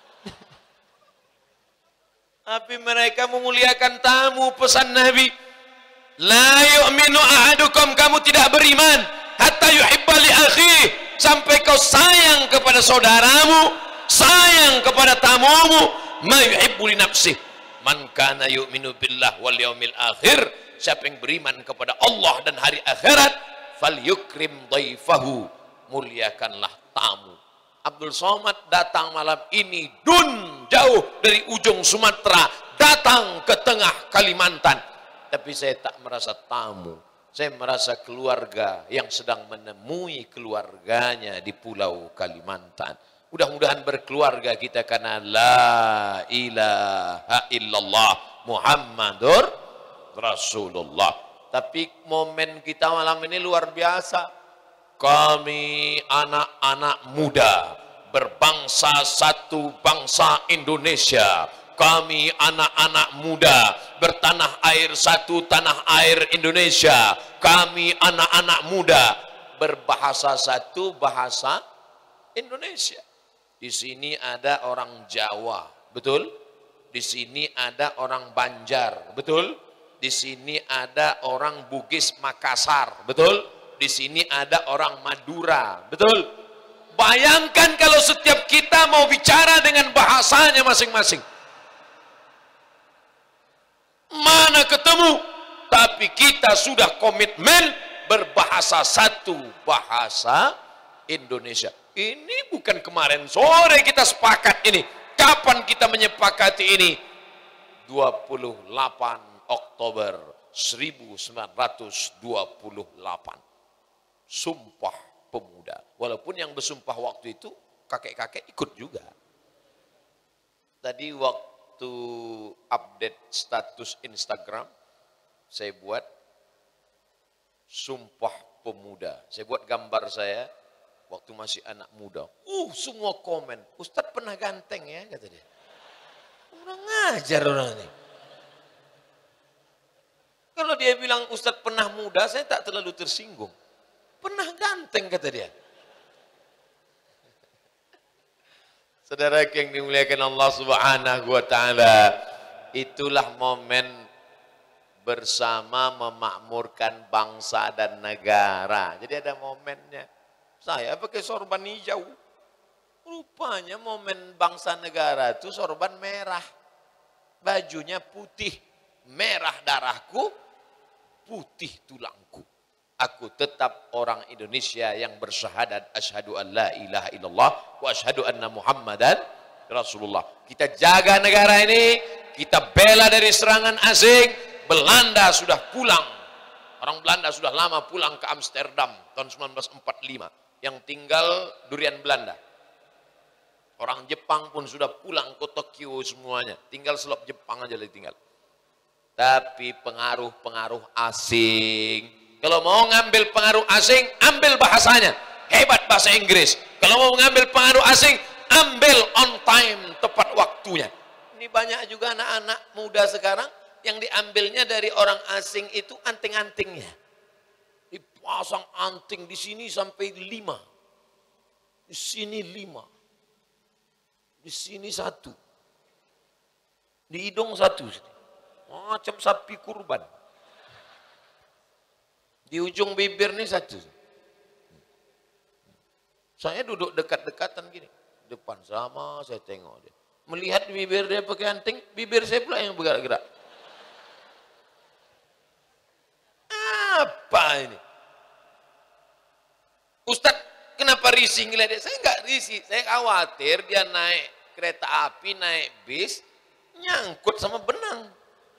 [SPEAKER 1] Tapi mereka memuliakan tamu, pesan Nabi. La yu'minu ahadukum, kamu tidak beriman hatta yuhibba li akhi, sampai kau sayang kepada saudaramu, sayang kepada tamumu, ma yuhibbu li nafsih. Man kana yu'minu billah wal yaumil akhir, siapa yang beriman kepada Allah dan hari akhirat, fal yukrim dhaifahu, muliakanlah tamu. Abdul Somad datang malam ini dun jauh dari ujung Sumatera datang ke tengah Kalimantan, tapi saya tak merasa tamu, saya merasa keluarga yang sedang menemui keluarganya di pulau Kalimantan. Mudah-mudahan berkeluarga kita karena la ilaha illallah Muhammadur Rasulullah. Tapi momen kita malam ini luar biasa. Kami anak-anak muda berbangsa satu bangsa Indonesia. Kami anak-anak muda bertanah air satu tanah air Indonesia. Kami anak-anak muda berbahasa satu bahasa Indonesia. Di sini ada orang Jawa, betul? Di sini ada orang Banjar, betul? Di sini ada orang Bugis Makassar, betul? Di sini ada orang Madura, betul? Bayangkan kalau setiap kita mau bicara dengan bahasanya masing-masing. Mana ketemu? Tapi kita sudah komitmen berbahasa satu bahasa Indonesia. Ini bukan kemarin sore kita sepakat ini. Kapan kita menyepakati ini? dua puluh delapan Oktober seribu sembilan ratus dua puluh delapan. Sumpah Pemuda. Walaupun yang bersumpah waktu itu kakek-kakek ikut juga. Tadi waktu update status Instagram, saya buat Sumpah Pemuda. Saya buat gambar saya waktu masih anak muda. Uh, semua komen, Ustadz pernah ganteng ya, kata dia. Kurang ngajar orang ini. Kalau dia bilang Ustadz pernah muda, saya tak terlalu tersinggung. Pernah ganteng, kata dia. Saudara yang dimuliakan Allah Subhanahu wa taala, itulah momen bersama memakmurkan bangsa dan negara. Jadi ada momennya. Saya pakai sorban hijau. Rupanya momen bangsa negara itu sorban merah. Bajunya putih. Merah darahku, putih tulangku. Aku tetap orang Indonesia yang bersyahadat asyhadu an la ilaha illallah wa asyhadu anna Muhammadan Rasulullah. Kita jaga negara ini, kita bela dari serangan asing. Belanda sudah pulang. Orang Belanda sudah lama pulang ke Amsterdam tahun seribu sembilan ratus empat puluh lima. Yang tinggal durian Belanda. Orang Jepang pun sudah pulang ke Tokyo semuanya. Tinggal selop Jepang aja lagi tinggal. Tapi pengaruh-pengaruh asing. Kalau mau ngambil pengaruh asing, ambil bahasanya. Hebat bahasa Inggris. Kalau mau ngambil pengaruh asing, ambil on time, tepat waktunya. Ini banyak juga anak-anak muda sekarang yang diambilnya dari orang asing itu anting-antingnya. Dipasang anting di sini sampai lima. Di sini lima. Di sini satu. Di hidung satu. Macam sapi kurban. Di ujung bibir nih satu. Saya duduk dekat-dekatan gini. Depan sama saya tengok dia. Melihat bibir dia pakai anting, bibir saya pula yang bergerak-gerak. Apa ini? Ustadz, kenapa risih ngeliat dia? Saya enggak risih, saya khawatir dia naik kereta api, naik bis, nyangkut sama benang.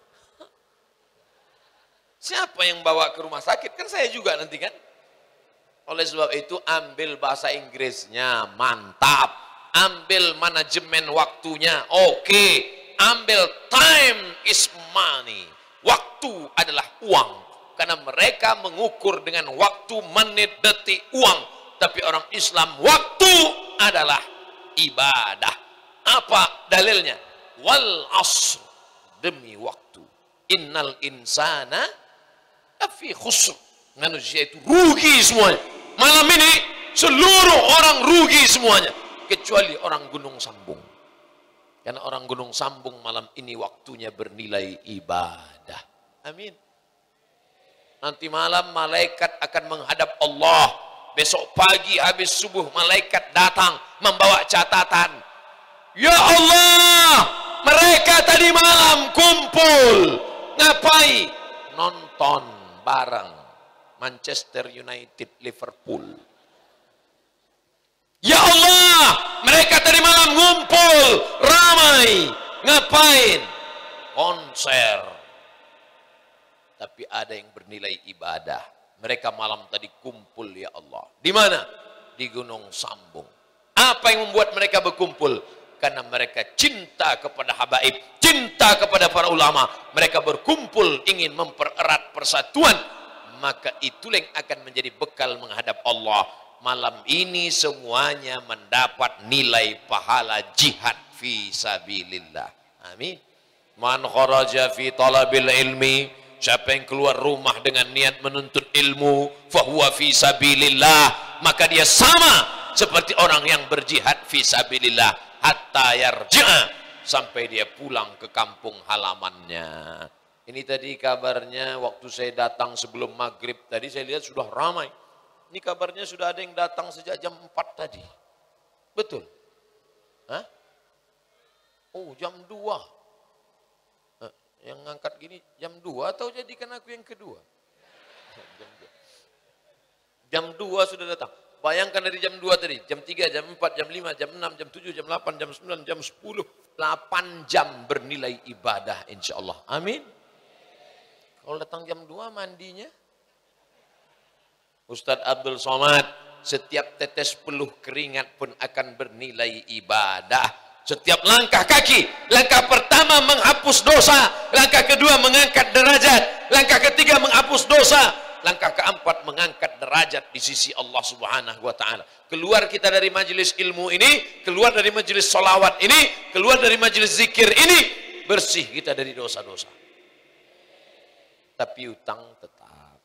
[SPEAKER 1] Siapa yang bawa ke rumah sakit? Kan saya juga nanti kan. Oleh sebab itu ambil bahasa Inggrisnya, mantap. Ambil manajemen waktunya, oke. Ambil time is money. Waktu adalah uang. Karena mereka mengukur dengan waktu, menit, detik, uang. Tapi orang Islam, waktu adalah ibadah. Apa dalilnya? Wal asr, demi waktu. Innal insana lafi khusr. Manusia itu rugi semuanya. Malam ini seluruh orang rugi semuanya. Kecuali orang Gunung Sambung. Karena orang Gunung Sambung malam ini waktunya bernilai ibadah. Amin. Nanti malam malaikat akan menghadap Allah. Besok pagi habis subuh malaikat datang membawa catatan. Ya Allah, mereka tadi malam kumpul. Ngapain? Nonton bareng Manchester United Liverpool. Ya Allah, mereka tadi malam ngumpul ramai. Ngapain? Konser. Tapi ada yang bernilai ibadah. Mereka malam tadi kumpul ya Allah. Di mana? Di Gunung Sambung. Apa yang membuat mereka berkumpul? Karena mereka cinta kepada habaib, cinta kepada para ulama. Mereka berkumpul ingin mempererat persatuan. Maka itulah yang akan menjadi bekal menghadap Allah. Malam ini semuanya mendapat nilai pahala jihad fi sabilillah. Amin. Man kharaja fi talabil ilmi, siapa yang keluar rumah dengan niat menuntut ilmu, fahuwa fi sabilillah, maka dia sama seperti orang yang berjihad fi sabilillah hatta yarji'a, sampai dia pulang ke kampung halamannya. Ini tadi kabarnya waktu saya datang sebelum maghrib tadi, saya lihat sudah ramai. Ini kabarnya sudah ada yang datang sejak jam empat tadi. Betul? Hah? Oh, jam dua. Yang ngangkat gini jam dua atau jadikan aku yang kedua? Jam dua. Jam dua sudah datang. Bayangkan dari jam dua tadi, jam tiga, jam empat, jam lima, jam enam, jam tujuh, jam delapan, jam sembilan, jam sepuluh. delapan jam bernilai ibadah insya Allah. Amin. Kalau datang jam dua mandinya, Ustadz Abdul Somad setiap tetes peluh keringat pun akan bernilai ibadah. Setiap langkah kaki, langkah pertama menghapus dosa, langkah kedua mengangkat derajat, langkah ketiga menghapus dosa, langkah keempat mengangkat derajat di sisi Allah Subhanahu wa ta'ala. Keluar kita dari majelis ilmu ini, keluar dari majelis solawat ini, keluar dari majelis zikir ini, bersih kita dari dosa-dosa. Tapi utang tetap.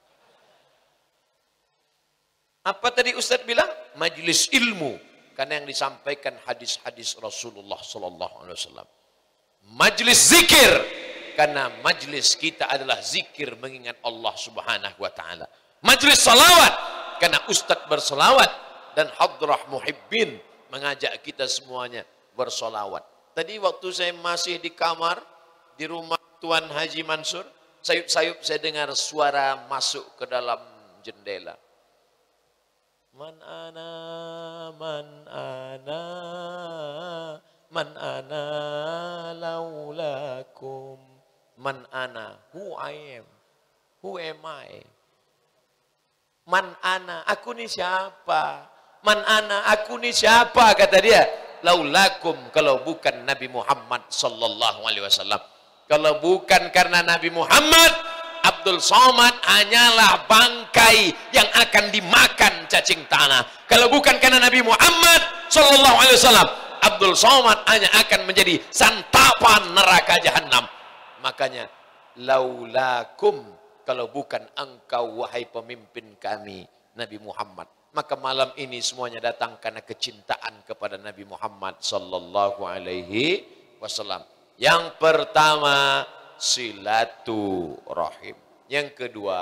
[SPEAKER 1] Apa tadi Ustaz bilang? Majelis ilmu. Karena yang disampaikan hadis-hadis Rasulullah sallallahu alaihi wasallam. Majelis zikir, karena majelis kita adalah zikir mengingat Allah Subhanahu wa taala. Majelis salawat, karena ustaz bersalawat dan hadrah muhibbin mengajak kita semuanya bersalawat. Tadi waktu saya masih di kamar di rumah Tuan Haji Mansur, sayup-sayup saya dengar suara masuk ke dalam jendela. Man ana, man ana, man ana laulakum. Man ana, who I am, who am I? Man ana, aku ni siapa? Man ana, aku ni siapa? Kata dia. Laulakum, kalau bukan Nabi Muhammad sallallahu alaihi wasallam. Kalau bukan karena Nabi Muhammad, Abdul Somad hanyalah bangkai yang akan dimakan cacing tanah. Kalau bukan karena Nabi Muhammad sallallahu alaihi wasallam, Abdul Somad hanya akan menjadi santapan neraka jahanam. Makanya laulakum, kalau bukan engkau wahai pemimpin kami Nabi Muhammad. Maka malam ini semuanya datang karena kecintaan kepada Nabi Muhammad sallallahu alaihi wasallam. Yang pertama, silaturahim. Yang kedua,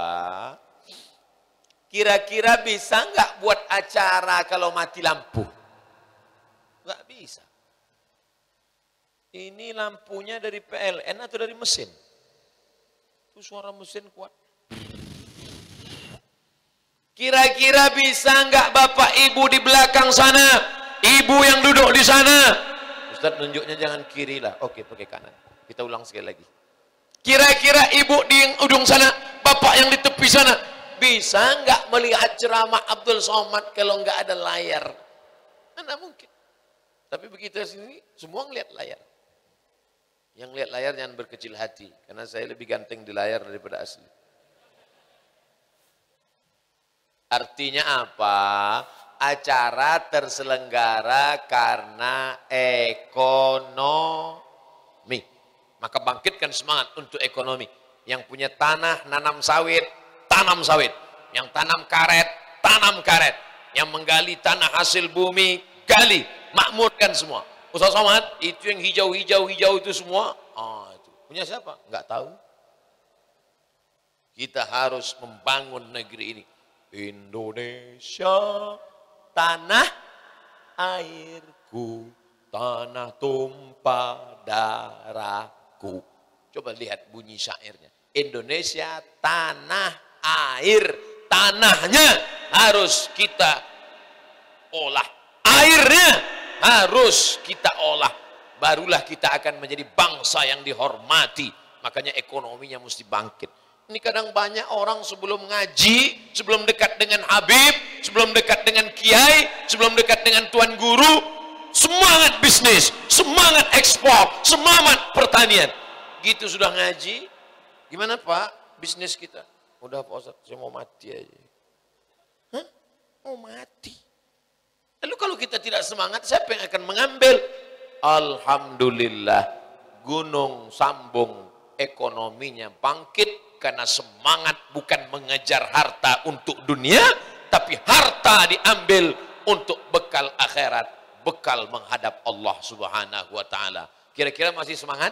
[SPEAKER 1] kira-kira bisa nggak buat acara kalau mati lampu? Nggak bisa. Ini lampunya dari P L N atau dari mesin? Itu suara mesin kuat. Kira-kira bisa nggak Bapak Ibu di belakang sana, Ibu yang duduk di sana? Ustaz nunjuknya jangan kiri lah. Oke, pakai kanan. Kita ulang sekali lagi. Kira-kira ibu di ujung sana, bapak yang di tepi sana, bisa nggak melihat ceramah Abdul Somad kalau nggak ada layar? Mana mungkin. Tapi begitu sini, semua ngelihat layar. Yang lihat layar jangan berkecil hati, karena saya lebih ganteng di layar daripada asli. Artinya apa? Acara terselenggara karena ekonomi. Maka bangkitkan semangat untuk ekonomi. Yang punya tanah, nanam sawit, tanam sawit. Yang tanam karet, tanam karet. Yang menggali tanah hasil bumi, gali. Makmurkan semua. Ustaz Somad, itu yang hijau-hijau-hijau itu semua, ah, itu punya siapa? Enggak tahu. Kita harus membangun negeri ini. Indonesia, tanah airku, tanah tumpah darahku. Coba lihat bunyi syairnya. Indonesia, tanah air, tanahnya harus kita olah. Airnya harus kita olah. Barulah kita akan menjadi bangsa yang dihormati. Makanya ekonominya mesti bangkit. Ini kadang banyak orang sebelum ngaji, sebelum dekat dengan Habib, sebelum dekat dengan Kiai, sebelum dekat dengan Tuan Guru, semangat bisnis, semangat ekspor, semangat pertanian. Gitu sudah ngaji, gimana Pak bisnis kita? Udah Pak Ustaz, saya mau mati aja. Hah? Mau mati? Lalu kalau kita tidak semangat, siapa yang akan mengambil? Alhamdulillah, gunung sambung ekonominya bangkit. Karena semangat bukan mengejar harta untuk dunia, tapi harta diambil untuk bekal akhirat, bekal menghadap Allah Subhanahu wa taala. Kira-kira masih semangat?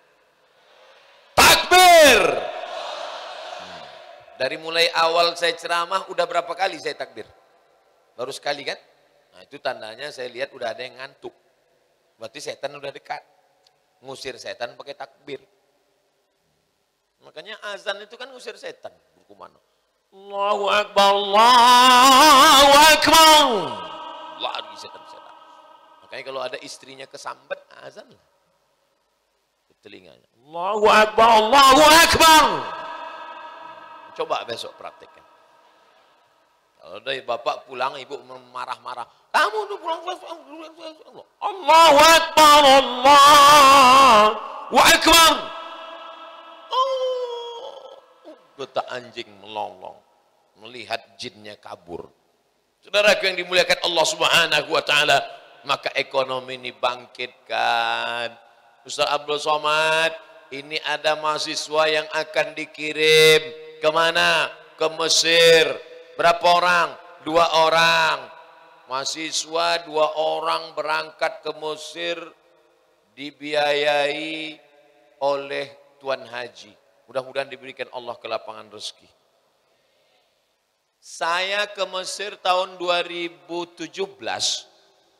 [SPEAKER 1] Takbir. Hmm. Dari mulai awal saya ceramah udah berapa kali saya takbir? Baru sekali kan? Nah, itu tandanya saya lihat udah ada yang ngantuk. Berarti setan udah dekat. Ngusir setan pakai takbir. Makanya azan itu kan ngusir setan. Berkumano. Allahu Akbar, Allahu Akbar. Lari setan-setan. Makanya kalau ada istrinya kesambet, azan lah. Di telinganya. Allahu Akbar, Allahu Akbar. Coba besok praktekkan. Kalau dari bapak pulang, ibu marah-marah. Kamu udah pulang, Allahu Akbar, Allahu Akbar. Oh, kota anjing melolong, melihat jinnya kabur. Saudaraku yang dimuliakan Allah Subhanahu wa taala, maka ekonomi ini bangkitkan. Ustaz Abdul Somad, ini ada mahasiswa yang akan dikirim kemana? Ke Mesir. Berapa orang? Dua orang. Mahasiswa dua orang berangkat ke Mesir, dibiayai oleh Tuan Haji. Mudah-mudahan diberikan Allah kelapangan rezeki. Saya ke Mesir tahun dua ribu tujuh belas.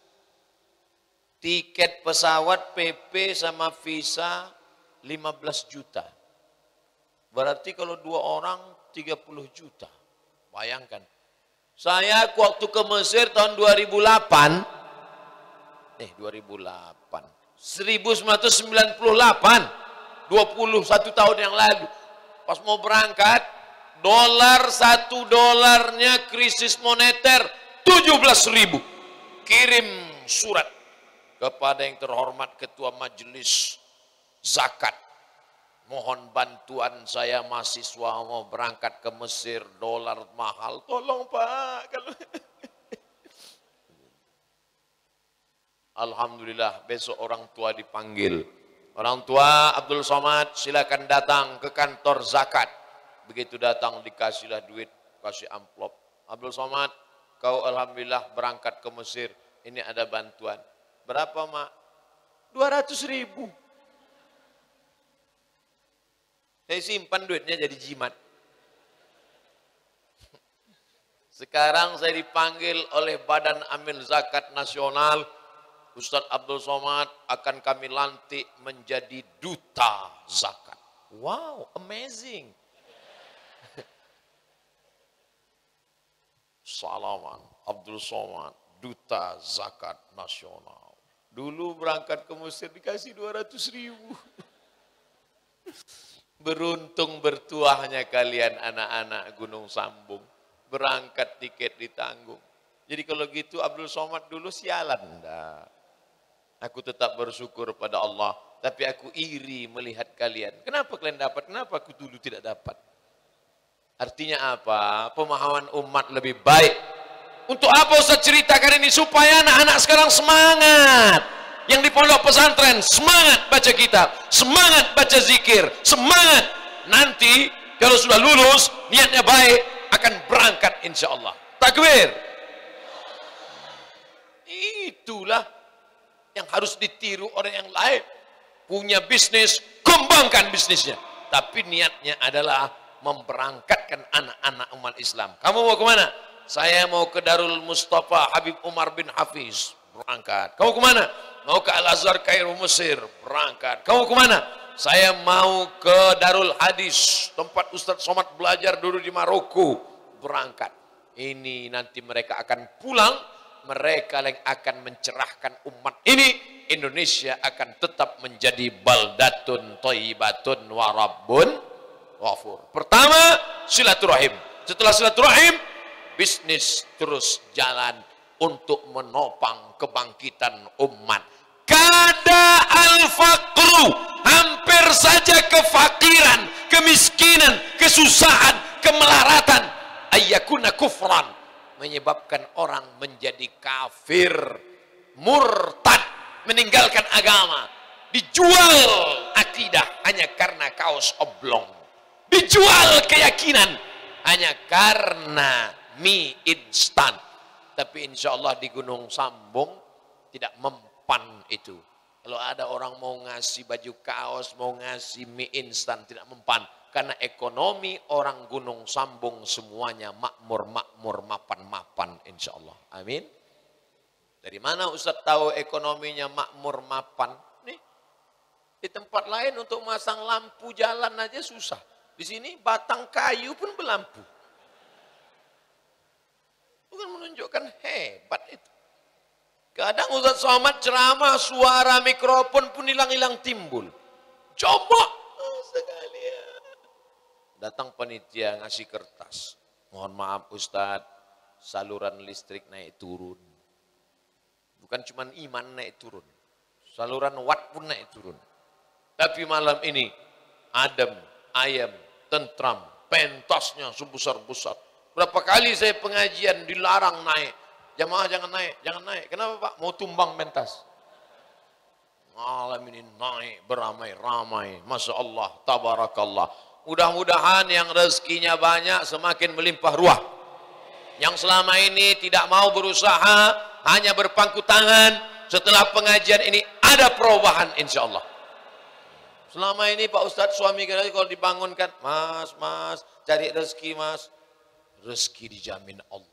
[SPEAKER 1] Tiket pesawat, P P sama visa lima belas juta. Berarti kalau dua orang tiga puluh juta. Bayangkan. Saya waktu ke Mesir tahun dua ribu delapan. Eh dua ribu delapan. seribu sembilan ratus sembilan puluh delapan. dua puluh satu tahun yang lalu. Pas mau berangkat, dolar satu dolarnya krisis moneter tujuh belas ribu. Kirim surat kepada yang terhormat Ketua Majelis Zakat. Mohon bantuan saya mahasiswa mau berangkat ke Mesir, dolar mahal. Tolong Pak. Kalau Alhamdulillah besok orang tua dipanggil. Orang tua Abdul Somad silakan datang ke kantor zakat. Begitu datang dikasihlah duit, kasih amplop. Abdul Somad, kau alhamdulillah berangkat ke Mesir. Ini ada bantuan. Berapa mak? dua ratus ribu. Saya simpan duitnya jadi jimat. Sekarang saya dipanggil oleh Badan Amil Zakat Nasional. Ustaz Abdul Somad akan kami lantik menjadi duta zakat. Wow, amazing. Salaman, Abdul Somad, duta zakat nasional. Dulu berangkat ke Mesir dikasih dua ratus ribu. Beruntung bertuahnya kalian anak-anak Gunung Sambung. Berangkat tiket ditanggung. Jadi kalau gitu Abdul Somad dulu sialan. Enggak. Aku tetap bersyukur pada Allah. Tapi aku iri melihat kalian. Kenapa kalian dapat? Kenapa aku dulu tidak dapat? Artinya apa? Pemahaman umat lebih baik. Untuk apa Ustaz ceritakan ini? Supaya anak-anak sekarang semangat. Yang di pondok pesantren, semangat baca kitab, semangat baca zikir, semangat. Nanti kalau sudah lulus, niatnya baik, akan berangkat insya Allah. Takbir. Itulah yang harus ditiru orang yang lain. Punya bisnis, kembangkan bisnisnya. Tapi niatnya adalah memberangkatkan anak-anak umat Islam. Kamu mau kemana? Saya mau ke Darul Mustafa Habib Umar bin Hafiz. Berangkat. Kamu kemana? Mau ke Al-Azhar Kairo Mesir. Berangkat. Kamu kemana? Saya mau ke Darul Hadis. Tempat Ustaz Somad belajar dulu di Maroko. Berangkat. Ini nanti mereka akan pulang. Mereka yang akan mencerahkan umat ini. Indonesia akan tetap menjadi baldatun thayyibatun warabbun ghafur. Pertama, silaturahim. Setelah silaturahim, bisnis terus jalan untuk menopang kebangkitan umat. Kada al-faqru, hampir saja kefakiran, kemiskinan, kesusahan, kemelaratan, ayyakuna kufran, menyebabkan orang menjadi kafir, murtad, meninggalkan agama, dijual akidah hanya karena kaos oblong, dijual keyakinan hanya karena mie instan. Tapi insya Allah di Gunung Sambung tidak mempan itu. Kalau ada orang mau ngasih baju kaos, mau ngasih mie instan, tidak mempan. Karena ekonomi orang Gunung Sambung semuanya makmur-makmur, mapan-mapan insya Allah. Amin. Dari mana Ustaz tahu ekonominya makmur, mapan? Nih, di tempat lain untuk masang lampu jalan aja susah. Di sini batang kayu pun berlampu. Bukan menunjukkan hebat itu. Kadang Ustaz Somad ceramah, suara mikrofon pun hilang-hilang timbul. Coba oh, sekalian. Datang panitia ngasih kertas. Mohon maaf Ustaz, saluran listrik naik turun. Bukan cuma iman naik turun, saluran watt pun naik turun. Tapi malam ini adem, ayam, tentram, pentasnya sebesar-besar. Berapa kali saya pengajian dilarang naik. Jamaah jangan naik, jangan naik. Kenapa Pak? Mau tumbang pentas. Malam ini naik beramai-ramai. Masya Allah, tabarakallah. Mudah-mudahan yang rezekinya banyak semakin melimpah ruah. Yang selama ini tidak mau berusaha, hanya berpangku tangan, setelah pengajian ini ada perubahan insya Allah. Selama ini Pak Ustadz suami kita kalau dibangunkan, mas, mas, cari rezeki mas. Rezeki dijamin Allah.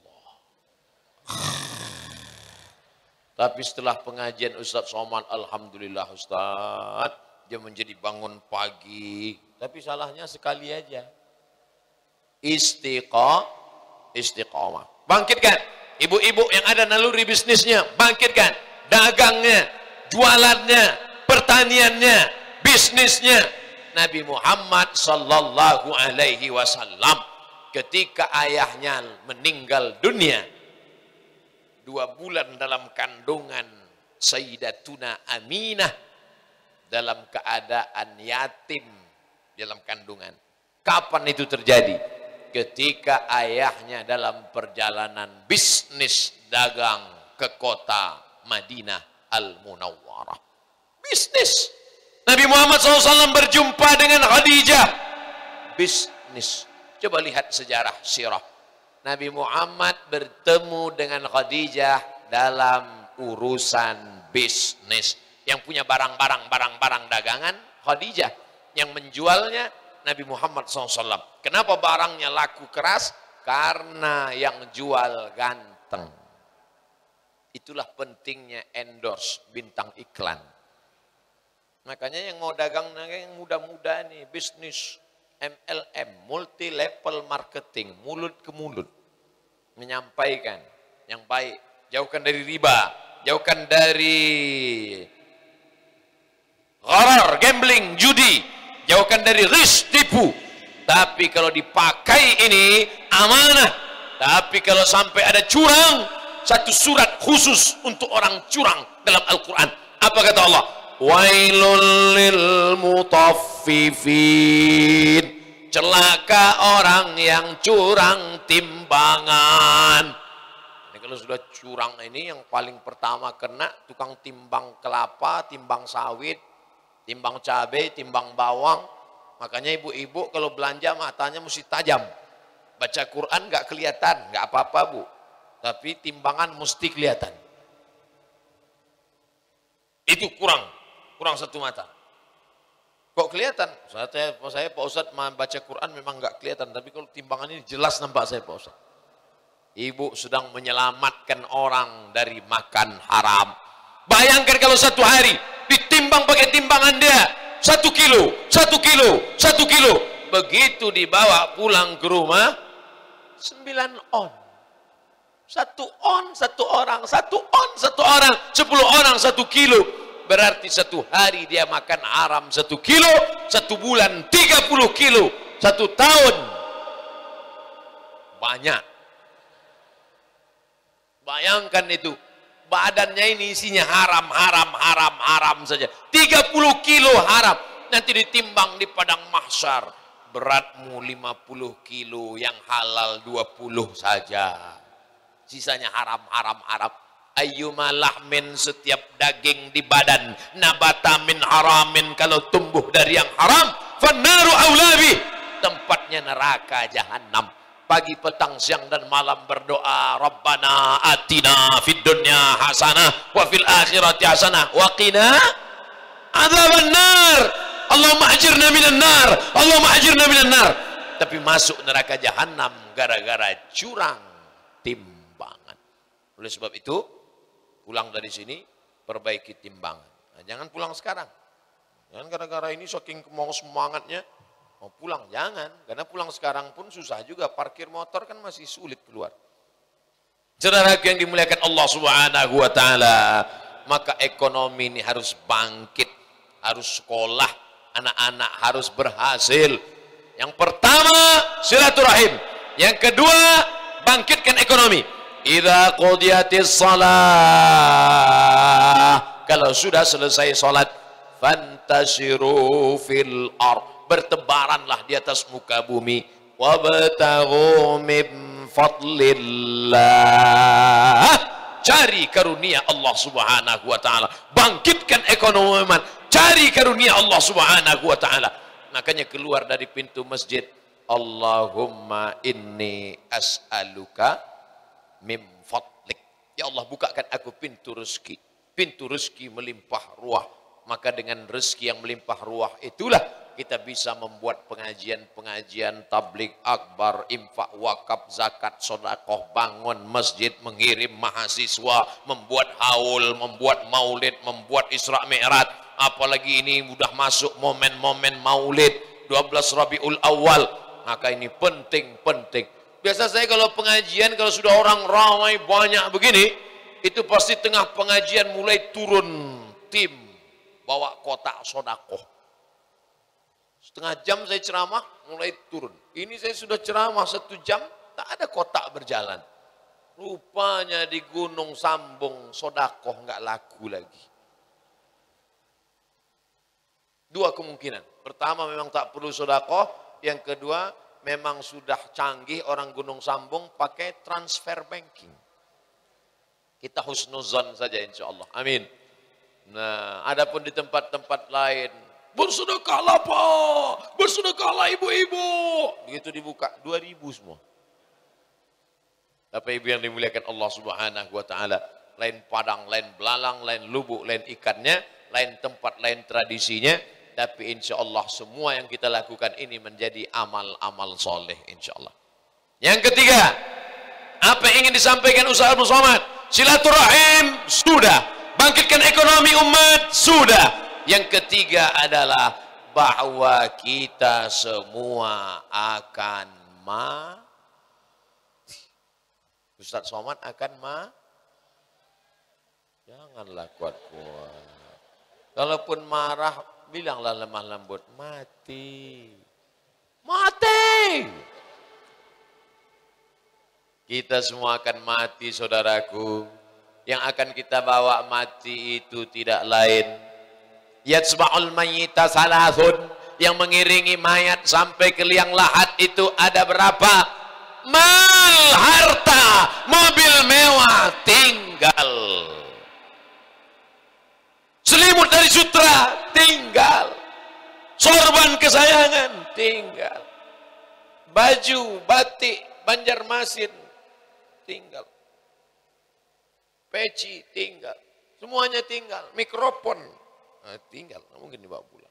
[SPEAKER 1] Tapi setelah pengajian Ustadz Somad, alhamdulillah Ustadz, dia menjadi bangun pagi. Tapi salahnya sekali aja. Istiqamah, istiqamah. Bangkitkan ibu-ibu yang ada naluri bisnisnya, bangkitkan dagangnya, jualannya, pertaniannya, bisnisnya. Nabi Muhammad sallallahu alaihi wasallam ketika ayahnya meninggal dunia, dua bulan dalam kandungan Sayyidatuna Aminah, dalam keadaan yatim dalam kandungan. Kapan itu terjadi? Ketika ayahnya dalam perjalanan bisnis dagang ke kota Madinah Al-Munawwarah. Bisnis. Nabi Muhammad shallallahu alaihi wasallam berjumpa dengan Khadijah. Bisnis. Coba lihat sejarah sirah. Nabi Muhammad bertemu dengan Khadijah dalam urusan bisnis. Yang punya barang-barang, barang-barang dagangan, Khadijah. Yang menjualnya, Nabi Muhammad shallallahu alaihi wasallam. Kenapa barangnya laku keras? Karena yang jual ganteng. Itulah pentingnya endorse, bintang iklan. Makanya yang mau dagang, yang muda-muda nih, bisnis M L M, multi level marketing, mulut ke mulut. Menyampaikan yang baik, jauhkan dari riba, jauhkan dari gharar, gambling, judi, jauhkan dari risk, tipu. Tapi kalau dipakai ini amanah. Tapi kalau sampai ada curang, satu surat khusus untuk orang curang dalam Al-Quran. Apa kata Allah? Wailul lil mutaffifin. Celaka orang yang curang timbangan. Ini kalau sudah curang ini yang paling pertama kena tukang timbang kelapa, timbang sawit, timbang cabai, timbang bawang. Makanya ibu-ibu kalau belanja matanya mesti tajam. Baca Quran nggak kelihatan, nggak apa-apa bu. Tapi timbangan mesti kelihatan. Itu kurang, kurang satu mata. Kok kelihatan? Saya, saya Pak Ustadz baca Quran memang nggak kelihatan. Tapi kalau timbangan ini jelas nampak saya Pak Ustadz. Ibu sedang menyelamatkan orang dari makan haram. Bayangkan kalau satu hari ditimbang pakai timbangan dia. Satu kilo, satu kilo, satu kilo. Begitu dibawa pulang ke rumah, sembilan on. Satu on, satu orang, satu on, satu orang, sepuluh orang, satu kilo. Berarti satu hari dia makan haram satu kilo, satu bulan tiga puluh kilo, satu tahun. Banyak. Bayangkan itu. Badannya ini isinya haram, haram, haram, haram saja. tiga puluh kilo haram. Nanti ditimbang di padang mahsyar. Beratmu lima puluh kilo, yang halal dua puluh saja. Sisanya haram, haram, haram. Ayyuma lahmin, setiap daging di badan. Nabata min haramin, kalau tumbuh dari yang haram. Fannaru aulabi, tempatnya neraka jahanam. Pagi, petang, siang dan malam berdoa, Rabbana atina fid dunya hasanah wa fil akhirati hasanah wa qina adzaban nar. Allahumma ajirna minan nar, Allahumma ajirna minan nar. Tapi masuk neraka jahanam gara-gara curang timbangan. Oleh sebab itu, pulang dari sini perbaiki timbangan. Nah, jangan pulang sekarang. Jangan gara-gara ini saking mau semangatnya mau pulang, jangan. Karena pulang sekarang pun susah juga. Parkir motor kan masih sulit keluar. Saudara yang dimuliakan Allah Subhanahu wa taala, maka ekonomi ini harus bangkit, harus sekolah, anak-anak harus berhasil. Yang pertama silaturahim, yang kedua bangkitkan ekonomi. idza qudiyatis shalah, kalau sudah selesai salat, fantashiru fil ard, bertebaranlah di atas muka bumi, wabtaghu min fadlillah, cari karunia Allah Subhanahu wa taala, bangkitkan ekonomi iman, cari karunia Allah Subhanahu wa taala. Makanya keluar dari pintu masjid, Allahumma inni as'aluka min fadlik, ya Allah bukakan aku pintu rezeki, pintu rezeki melimpah ruah. Maka dengan rezeki yang melimpah ruah itulah kita bisa membuat pengajian-pengajian tabligh akbar, infak, wakaf, zakat, sedekah, bangun masjid, mengirim mahasiswa, membuat haul, membuat maulid, membuat Isra Mi'raj. Apalagi ini sudah masuk momen-momen maulid dua belas Rabiul Awal, maka ini penting-penting. Biasa saya kalau pengajian, kalau sudah orang ramai banyak begini, itu pasti tengah pengajian mulai turun tim bawa kotak sodakoh. Setengah jam saya ceramah, mulai turun. Ini saya sudah ceramah satu jam, tak ada kotak berjalan. Rupanya di Gunung Sambung sodakoh nggak laku lagi. Dua kemungkinan. Pertama memang tak perlu sodakoh, yang kedua memang sudah canggih orang Gunung Sambung pakai transfer banking. Kita husnuzon saja insya Allah. Amin. Nah, adapun di tempat-tempat lain, bersedekahlah Pak, bersedekahlah ibu-ibu. Begitu dibuka, dua ribu semua. Bapak ibu yang dimuliakan Allah Subhanahu wa taala, lain padang, lain belalang, lain lubuk, lain ikannya, lain tempat, lain tradisinya, tapi insya Allah semua yang kita lakukan ini menjadi amal-amal soleh insya Allah. Yang ketiga, apa yang ingin disampaikan Ustaz Abdul Somad? Silaturahim sudah. Bangkitkan ekonomi umat sudah. Yang ketiga adalah bahwa kita semua akan mati. Ustaz Somad akan mati. Janganlah kuat-kuat. Kalaupun marah, bilanglah lemah lembut, mati. Mati. Kita semua akan mati saudaraku. Yang akan kita bawa mati itu tidak lain, yatsba'ul mayyita salasun, yang mengiringi mayat sampai ke liang lahat itu ada berapa? Mal, harta, mobil mewah tinggal, selimut dari sutra tinggal, sorban kesayangan tinggal, baju batik Banjarmasin tinggal, peci tinggal, semuanya tinggal, mikrofon nah, tinggal, mungkin dibawa pulang.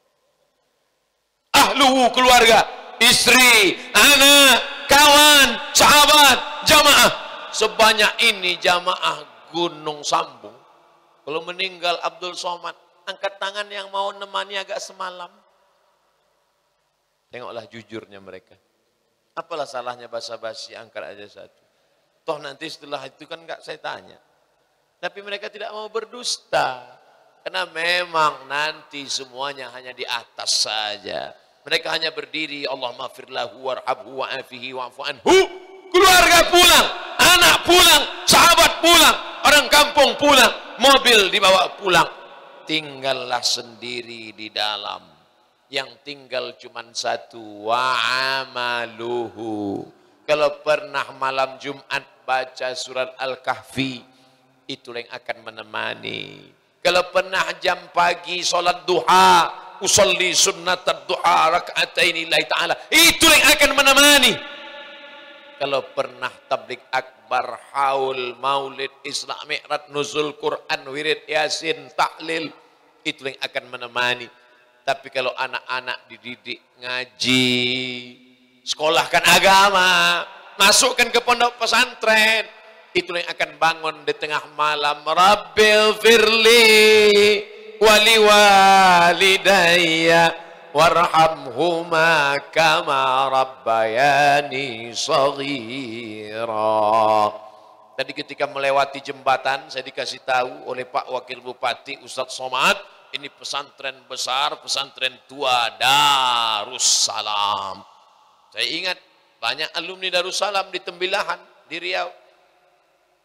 [SPEAKER 1] Ahlu keluarga, istri, anak, kawan, sahabat, jamaah, sebanyak ini jamaah Gunung Sambung. Kalau meninggal Abdul Somad, angkat tangan yang mau nemani agak semalam. Tengoklah jujurnya mereka. Apalah salahnya basa-basi, angkat aja satu. Toh nanti setelah itu kan enggak saya tanya. Tapi mereka tidak mau berdusta. Karena memang nanti semuanya hanya di atas saja. Mereka hanya berdiri, Allahumma firlahu warhabhu wa'afihi wa'afu anhu. Keluarga pulang, anak pulang, sahabat pulang, orang kampung pulang, mobil dibawa pulang. Tinggallah sendiri di dalam. Yang tinggal cuma satu, wa'amaluhu. Kalau pernah malam Jumat baca surat Al-Kahfi, itulah yang akan menemani. Kalau pernah jam pagi solat duha, usolli sunnat duha raka'atain lillahi ta'ala, itulah yang akan menemani. Kalau pernah tabligh akbar, haul, maulid, Isra Mi'raj, nuzul Quran, wirid yasin, tahlil, itulah yang akan menemani. Tapi kalau anak-anak dididik ngaji, sekolahkan agama, masukkan ke pondok pesantren, itulah yang akan bangun di tengah malam, Rabbil firli wali walidayya warhamhuma kama rabbayani shaghira. Tadi ketika melewati jembatan, saya dikasih tahu oleh Pak Wakil Bupati Ustadz Somad, ini pesantren besar, pesantren tua Darussalam. Saya ingat banyak alumni Darussalam di Tembilahan, di Riau.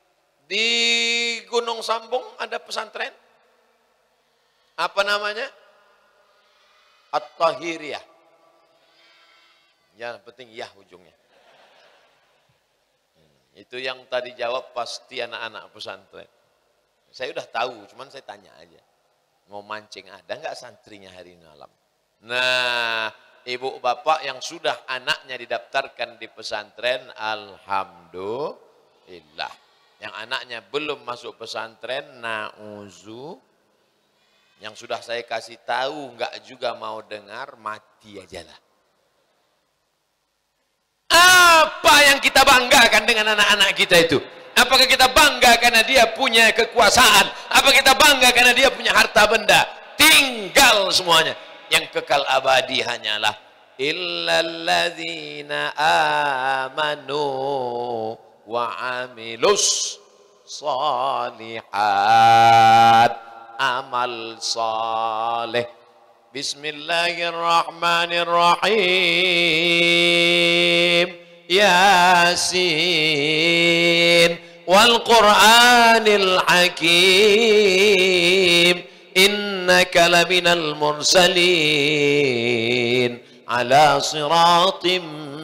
[SPEAKER 1] Di Gunung Sambung ada pesantren. Apa namanya? At-Tahiriyah. Ya, penting ya ujungnya. Hmm, itu yang tadi jawab pasti anak-anak pesantren. Saya udah tahu, cuman saya tanya aja. Mau mancing ada nggak santrinya hari malam? Nah, ibu bapak yang sudah anaknya didaftarkan di pesantren, alhamdulillah. Yang anaknya belum masuk pesantren, na'uzu. Yang sudah saya kasih tahu, nggak juga mau dengar, mati aja lah. Apa yang kita banggakan dengan anak-anak kita itu? Apakah kita bangga karena dia punya kekuasaan? Apa kita bangga karena dia punya harta benda? Tinggal semuanya. Yang kekal abadi hanyalah illalladzina amanu wa amilus salihat, amal saleh. Bismillahirrahmanirrahim. Yasin wal Qur'anil Hakim, innaka laminal mursalin ala siratim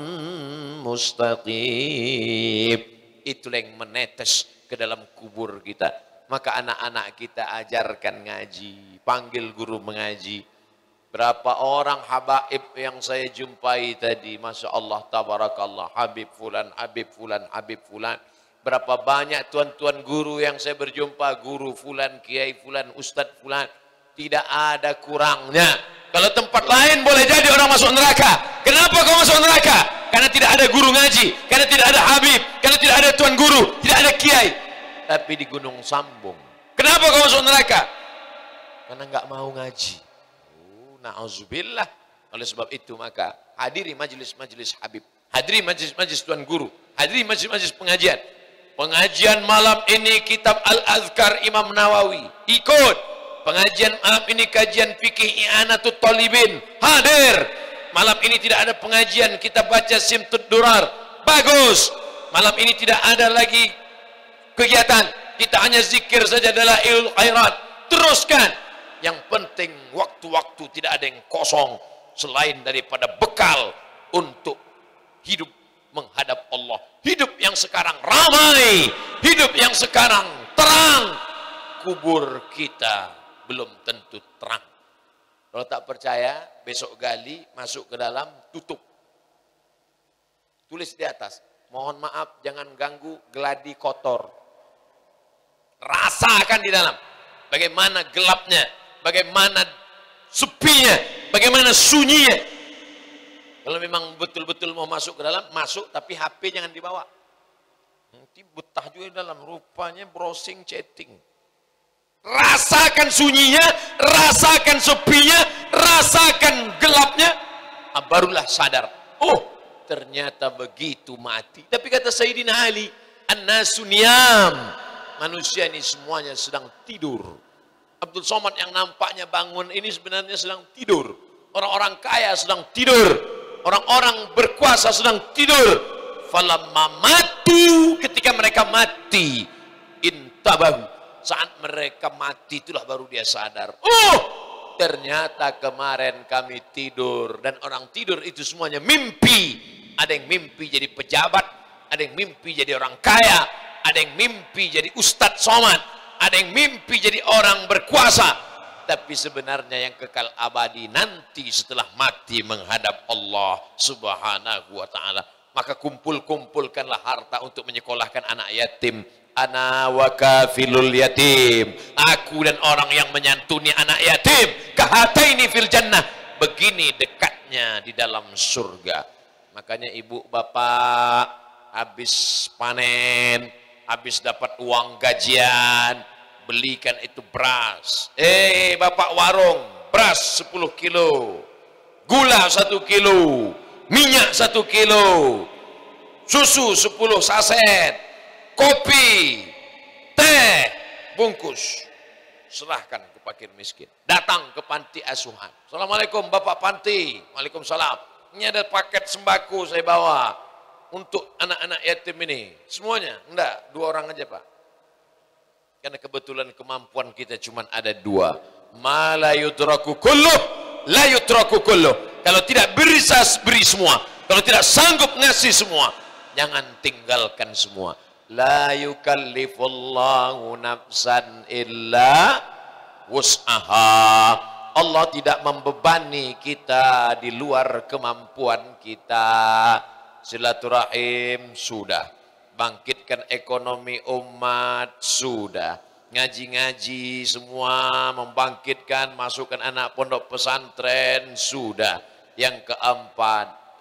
[SPEAKER 1] mustaqim. Itulah yang menetes ke dalam kubur kita. Maka anak-anak kita ajarkan ngaji, panggil guru mengaji. Berapa orang habaib yang saya jumpai tadi, Masya Allah, tabarakallah, Habib Fulan, Habib Fulan, Habib Fulan. Berapa banyak tuan-tuan guru yang saya berjumpa, guru Fulan, Kiai Fulan, Ustadz Fulan. Tidak ada kurangnya. Kalau tempat lain boleh jadi orang masuk neraka. Kenapa kau masuk neraka? Karena tidak ada guru ngaji, karena tidak ada habib, karena tidak ada tuan guru, tidak ada kiai. Tapi di Gunung Sambung, kenapa kau masuk neraka? Karena nggak mau ngaji. Oh, na'udzubillah. Oleh sebab itu maka hadiri majelis-majelis habib, hadiri majelis-majelis tuan guru, hadiri majelis-majelis pengajian. Pengajian malam ini kitab Al-Azkar Imam Nawawi, ikut. Pengajian malam ini kajian fikih I'anatul Talibin, hadir. Malam ini tidak ada pengajian, kita baca Simtud Durar, bagus. Malam ini tidak ada lagi kegiatan, kita hanya zikir saja adalah ilmu khairat. Teruskan. Yang penting waktu-waktu tidak ada yang kosong selain daripada bekal untuk hidup menghadap Allah. Hidup yang sekarang ramai, hidup yang sekarang terang. Kubur kita belum tentu terang. Kalau tak percaya, besok gali, masuk ke dalam, tutup. Tulis di atas, mohon maaf jangan ganggu geladi kotor. Rasakan di dalam, bagaimana gelapnya, bagaimana sepinya, bagaimana sunyinya. Kalau memang betul-betul mau masuk ke dalam, masuk, tapi H P jangan dibawa. Nanti betah juga di dalam, rupanya browsing, chatting. Rasakan sunyinya, rasakan sepinya, rasakan gelapnya, barulah sadar. Oh, ternyata begitu mati. Tapi kata Sayyidina Ali, an-nasu niyam, manusia ini semuanya sedang tidur. Abdul Somad yang nampaknya bangun ini sebenarnya sedang tidur. Orang-orang kaya sedang tidur. Orang-orang berkuasa sedang tidur. Falamma matu, ketika mereka mati, intabahu. Saat mereka mati itulah baru dia sadar. Oh, ternyata kemarin kami tidur. Dan orang tidur itu semuanya mimpi. Ada yang mimpi jadi pejabat. Ada yang mimpi jadi orang kaya. Ada yang mimpi jadi Ustadz Somad. Ada yang mimpi jadi orang berkuasa. Tapi sebenarnya yang kekal abadi nanti setelah mati menghadap Allah Subhanahu wa ta'ala. Maka kumpul-kumpulkanlah harta untuk menyekolahkan anak yatim. Ana wa kafilul yatim, aku dan orang yang menyantuni anak yatim, kahataini fil jannah, begini dekatnya di dalam surga. Makanya ibu bapak habis panen, habis dapat uang gajian, belikan itu beras. Eh bapak warung, beras sepuluh kilo, gula satu kilo, minyak satu kilo, susu sepuluh saset, kopi, teh, bungkus, serahkan ke fakir miskin. Datang ke panti asuhan. Assalamualaikum Bapak Panti. Waalaikumsalam. Ini ada paket sembako saya bawa untuk anak-anak yatim ini. Semuanya? Enggak, dua orang aja Pak. Karena kebetulan kemampuan kita cuma ada dua. Ma la yudraku kulluh, la yudraku kulluh. Kalau tidak bisa beri semua, kalau tidak sanggup ngasih semua, jangan tinggalkan semua. La yukallifullahu nafsan illa wus'aha. Allah tidak membebani kita di luar kemampuan kita. Silaturahim sudah, bangkitkan ekonomi umat sudah, ngaji-ngaji semua membangkitkan, masukkan anak pondok pesantren sudah. Yang keempat,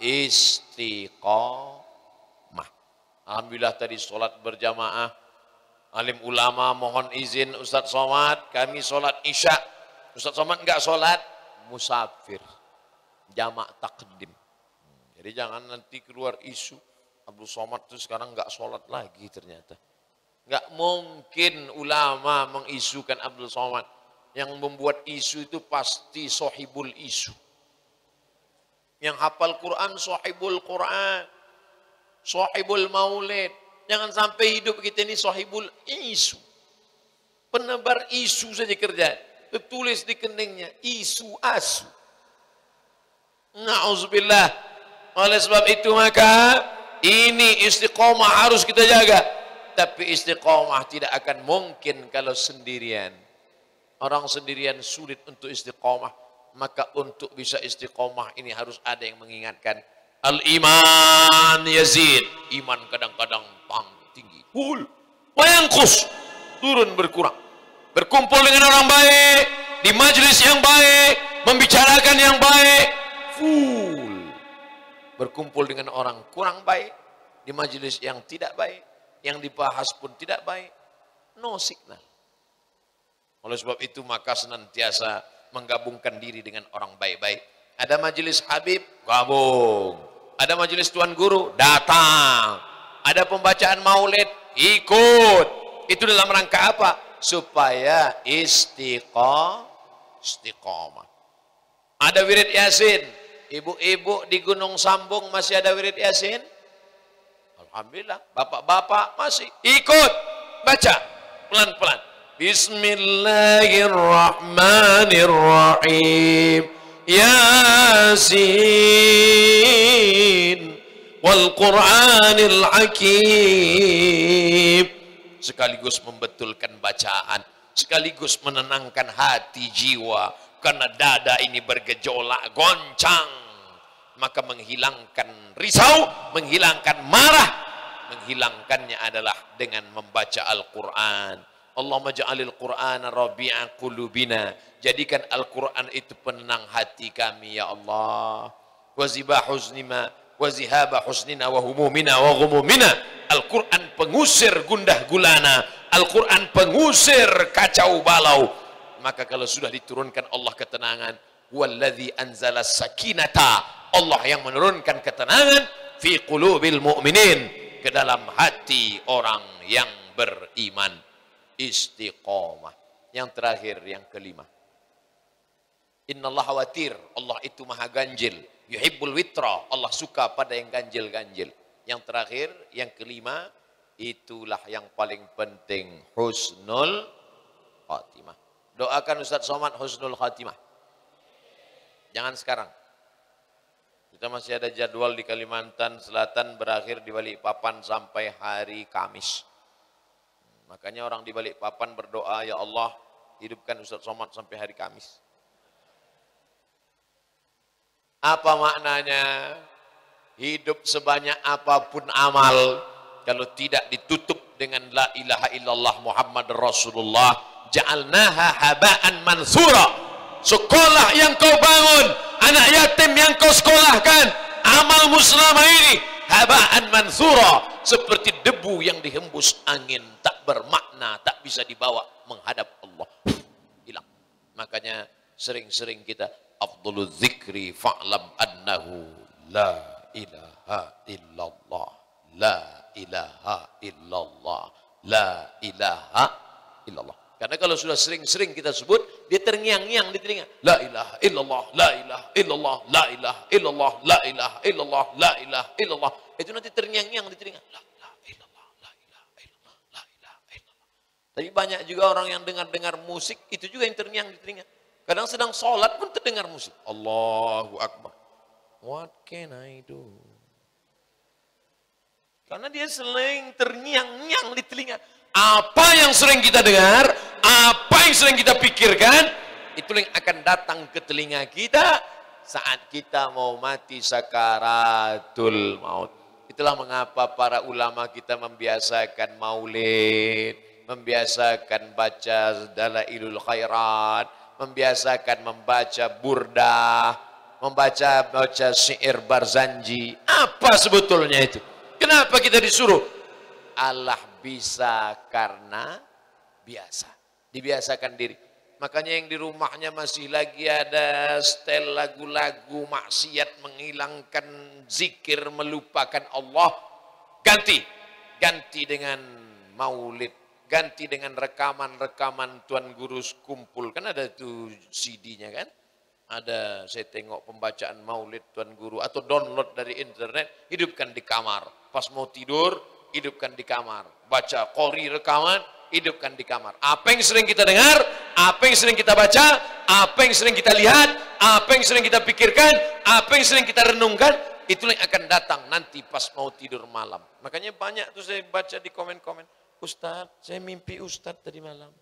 [SPEAKER 1] istiqomah. Alhamdulillah tadi solat berjamaah. Alim ulama mohon izin Ustaz Somad, kami solat isya. Ustaz Somad enggak solat, musafir, jamak takdim. Jadi jangan nanti keluar isu Abdul Somad itu sekarang enggak solat lagi ternyata. Enggak mungkin ulama mengisukan Abdul Somad. Yang membuat isu itu pasti sohibul isu. Yang hafal Quran, sohibul Quran. Sohibul maulid. Jangan sampai hidup kita ini sohibul isu. Penebar isu saja kerja. Tertulis di keningnya, isu asu. Na'udzubillah. Oleh sebab itu maka, ini istiqomah harus kita jaga. Tapi istiqomah tidak akan mungkin kalau sendirian. Orang sendirian sulit untuk istiqomah. Maka untuk bisa istiqomah ini harus ada yang mengingatkan. Al-iman yazid. Iman kadang-kadang tang tinggi. Hul. Wayangkus. Turun berkurang. Berkumpul dengan orang baik. Di majlis yang baik. Membicarakan yang baik. Full. Berkumpul dengan orang kurang baik. Di majlis yang tidak baik. Yang dibahas pun tidak baik. No signal. Oleh sebab itu maka senantiasa menggabungkan diri dengan orang baik-baik. Ada majelis Habib, gabung. Ada majelis Tuan Guru, datang. Ada pembacaan maulid, ikut. Itu dalam rangka apa? Supaya istiqomah. Istiqomah. Ada wirid Yasin. Ibu-ibu di Gunung Sambung masih ada wirid Yasin? Alhamdulillah. Bapak-bapak masih ikut. Baca. Pelan-pelan. Bismillahirrahmanirrahim. Yasin wal Qur'anil Hakim. Sekaligus membetulkan bacaan, sekaligus menenangkan hati jiwa, karena dada ini bergejolak, goncang. Maka menghilangkan risau, menghilangkan marah, menghilangkannya adalah dengan membaca Al-Quran. Allahumma ja'alil Qur'ana rabi'a qulubina. Jadikan Al-Quran itu penenang hati kami ya Allah. Wa zibah huznina wa zihaba husnina wa humumina wa ghumumina. Al-Quran pengusir gundah gulana. Al-Quran pengusir kacau balau. Maka kalau sudah diturunkan Allah ketenangan, walladzi anzala sakinata, Allah yang menurunkan ketenangan fi qulubil mu'minin, ke dalam hati orang yang beriman. Istiqomah. Yang terakhir, yang kelima, innallaha watir, Allah itu maha ganjil. Yuhibbul witra, Allah suka pada yang ganjil-ganjil. Yang terakhir, yang kelima, itulah yang paling penting, husnul khatimah. Doakan Ustaz Somad husnul khatimah. Jangan sekarang. Kita masih ada jadwal di Kalimantan Selatan, berakhir di Balikpapan sampai hari Kamis. Makanya orang di Balikpapan berdoa, ya Allah, hidupkan Ustaz Somad sampai hari Kamis. Apa maknanya? Hidup sebanyak apapun amal, kalau tidak ditutup dengan la ilaha illallah Muhammad Rasulullah, ja'alnaha haba'an mansura. Sekolah yang kau bangun, anak yatim yang kau sekolahkan, amalmu selama ini haba'an mansura, seperti debu yang dihembus angin, tak bermakna, tak bisa dibawa menghadap Allah. Hilang. Makanya sering-sering kita afdhalul dzikri fa'lam annahu la ilaha illallah, la ilaha illallah, la ilaha illallah. Karena kalau sudah sering-sering kita sebut, dia terngiang-ngiang di telinga. La ilaha illallah, la ilaha illallah, la ilaha illallah, la ilaha illallah, la ilaha illallah. Itu nanti terngiang-ngiang di telinga. La ilaha illallah, la ilaha illallah, la ilaha illallah. Tapi banyak juga orang yang dengar-dengar musik, itu juga yang terngiang di telinga. Kadang sedang sholat pun terdengar musik. Allahu Akbar. What can I do? Karena dia sering terngiang-ngiang di telinga. Apa yang sering kita dengar, apa yang sering kita pikirkan, itu yang akan datang ke telinga kita saat kita mau mati sakaratul maut. Itulah mengapa para ulama kita membiasakan maulid, membiasakan baca dalailul khairat, membiasakan membaca burdah, membaca baca syair Barzanji. Apa sebetulnya itu? Kenapa kita disuruh? Allah bisa karena biasa. Dibiasakan diri. Makanya yang di rumahnya masih lagi ada setel lagu-lagu maksiat, menghilangkan zikir, melupakan Allah. Ganti. Ganti dengan maulid. Ganti dengan rekaman-rekaman Tuan Guru kumpul. Kan ada tuh C D-nya kan. Ada saya tengok pembacaan maulid Tuan Guru. Atau download dari internet. Hidupkan di kamar. Pas mau tidur, hidupkan di kamar. Baca qori rekaman, hidupkan di kamar. Apa yang sering kita dengar, apa yang sering kita baca, apa yang sering kita lihat, apa yang sering kita pikirkan, apa yang sering kita renungkan, itulah yang akan datang nanti pas mau tidur malam. Makanya banyak tuh saya baca di komen-komen, Ustaz, saya mimpi Ustaz tadi malam.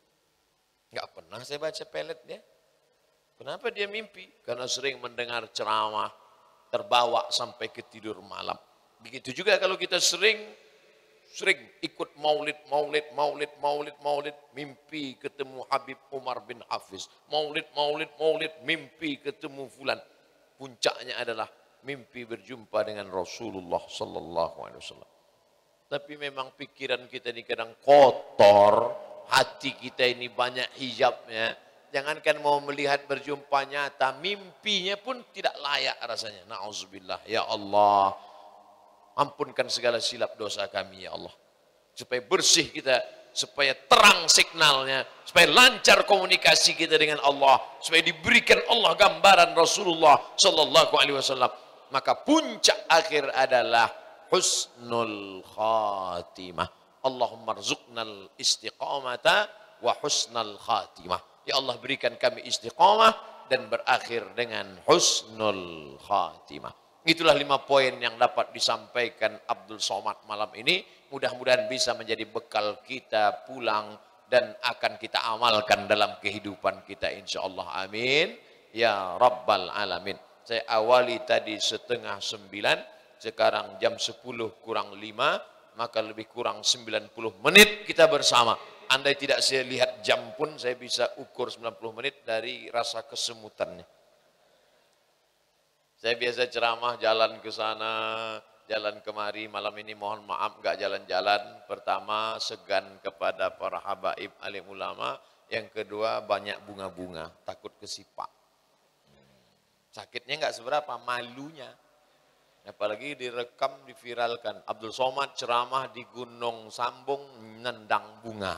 [SPEAKER 1] Nggak pernah saya baca pelet dia. Kenapa dia mimpi? Karena sering mendengar ceramah, terbawa sampai ke tidur malam. Begitu juga kalau kita sering sering ikut maulid, maulid, maulid, maulid, maulid, mimpi ketemu Habib Umar bin Hafiz. Maulid, maulid, maulid, mimpi ketemu fulan. Puncaknya adalah mimpi berjumpa dengan Rasulullah sallallahu alaihi wasallam. Tapi memang pikiran kita ini kadang kotor, hati kita ini banyak hijabnya. Jangankan mau melihat berjumpa nyata, mimpinya pun tidak layak rasanya. Na'udzubillah, ya Allah. Ampunkan segala silap dosa kami ya Allah. Supaya bersih kita, supaya terang signalnya, supaya lancar komunikasi kita dengan Allah, supaya diberikan Allah gambaran Rasulullah sallallahu alaihi wasallam. Maka puncak akhir adalah husnul khatimah. Allahumma rzuqnal istiqamata wa husnal khatimah. Ya Allah berikan kami istiqamah dan berakhir dengan husnul khatimah. Itulah lima poin yang dapat disampaikan Abdul Somad malam ini. Mudah-mudahan bisa menjadi bekal kita pulang dan akan kita amalkan dalam kehidupan kita insyaallah. Amin. Ya Rabbal Alamin. Saya awali tadi setengah sembilan, sekarang jam sepuluh kurang lima, maka lebih kurang sembilan puluh menit kita bersama. Andai tidak saya lihat jam pun saya bisa ukur sembilan puluh menit dari rasa kesemutannya. Saya biasa ceramah jalan ke sana, jalan kemari. Malam ini mohon maaf nggak jalan-jalan. Pertama segan kepada para habaib alim ulama. Yang kedua banyak bunga-bunga, takut kesipak. Sakitnya nggak seberapa, malunya. Apalagi direkam, diviralkan. Abdul Somad ceramah di Gunung Sambung nendang bunga.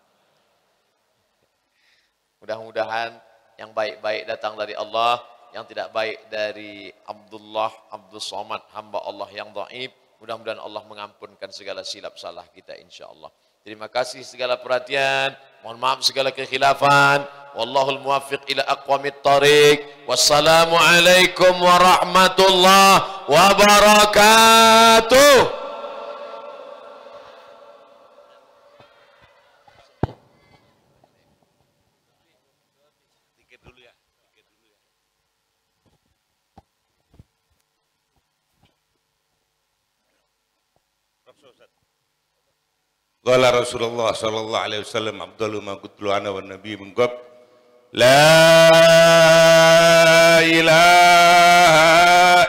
[SPEAKER 1] Mudah-mudahan yang baik-baik datang dari Allah. Yang tidak baik dari Abdullah Abdul Somad, hamba Allah yang dhaif. Mudah-mudahan Allah mengampunkan segala silap salah kita insyaallah. Terima kasih segala perhatian. Mohon maaf segala kekhilafan. Wallahul muwaffiq ila aqwamit thariq. Wassalamualaikum warahmatullahi wabarakatuh.
[SPEAKER 2] Qala Rasulullah sallallahu alaihi wasallam afdalu ma qutlu ana wan nabi mengqab la ilaha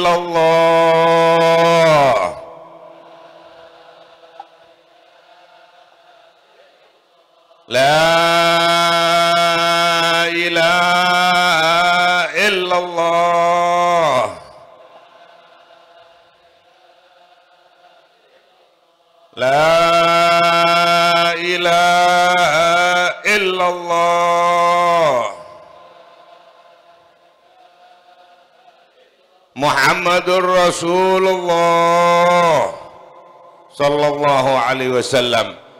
[SPEAKER 2] illallah la ilaha illallah la ilaha illallah Muhammadur Rasulullah sallallahu alaihi wasallam.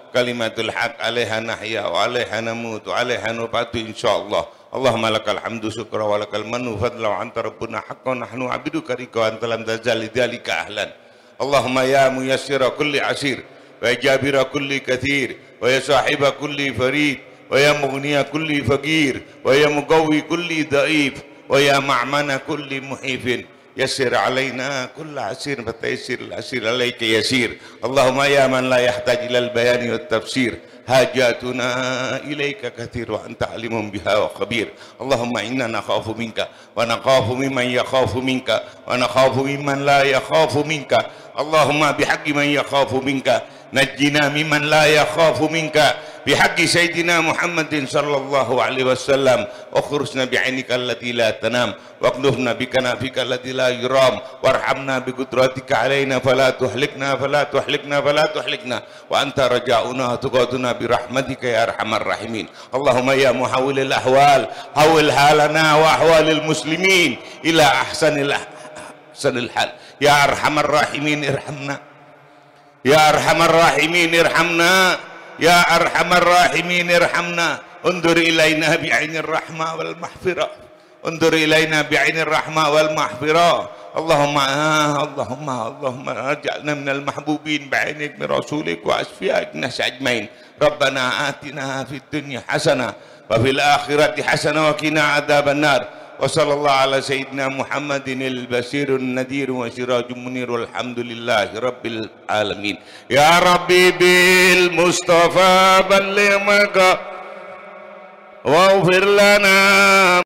[SPEAKER 2] kalimatul haq alaiha nahya wa alaiha namut wa alaiha nubatu insyaallah. Allahumma lakal hamdu syukra wa lakal manu fadla wa anta rabbuna haqqan nahnu abiduka rika wa anta lam tazal lidzalika ahlan. Allahumma ya muyassira kulli asir wa jabira kulli kathir wa ya sahiba kulli farid wa ya mughniya kulli faqir wa ya muqawwi kulli dhaif wa ya ma'mana kulli muhifin yassir alaina kulla asir fataysir al-asir alayka yasir. Allahumma ya man la yahtaj ila al-bayani wat tafsir hajatuna ilaika kathir wa anta alimun biha wa khabir. Allahumma inna nakhafu minka wa nakhafu mimman yakhafu minka wa nakhafu mimman la yakhafu minka. Allahumma bihaqqi man yakhafu minka najjina mimman la yakhafu minka bihaqqi sayyidina Muhammadin sallallahu alaihi wasallam. Ukhrusna bi'ainika allati la tanam waqnufna bikanafika allati la yuram warhamna biqudratika alaina fala tuhlikna fala tuhlikna fala tuhlikna wa anta raja'una tuqatuna birahmatika ya arhamar rahimin. Allahumma ya muhawwilil ahwal hawwil halana wa ahwalil muslimin ila ahsanil ahsanil hal ya arhamar rahimin irhamna ya arhamar rahimin irhamna ya arhamar rahimin irhamna. Undur ilaina bi'ainir rahmah wal mahfirah undur ilaina bi'ainir rahmah wal mahfirah. Allahumma Allahumma Allahumma aj'alna minal mahbubin bi'ainik min rasulik wa asfiyak nas ajmain. Rabbana atina fid dunya hasanah wa fil akhirati hasanah wa qina adzaban nar. Wa sallallahu ala sayyidina Muhammadin al-basirun nadir wa sirajun munir walhamdulillahi rabbil alamin. Ya Rabbi bil Mustafa balligh maka waghfir lana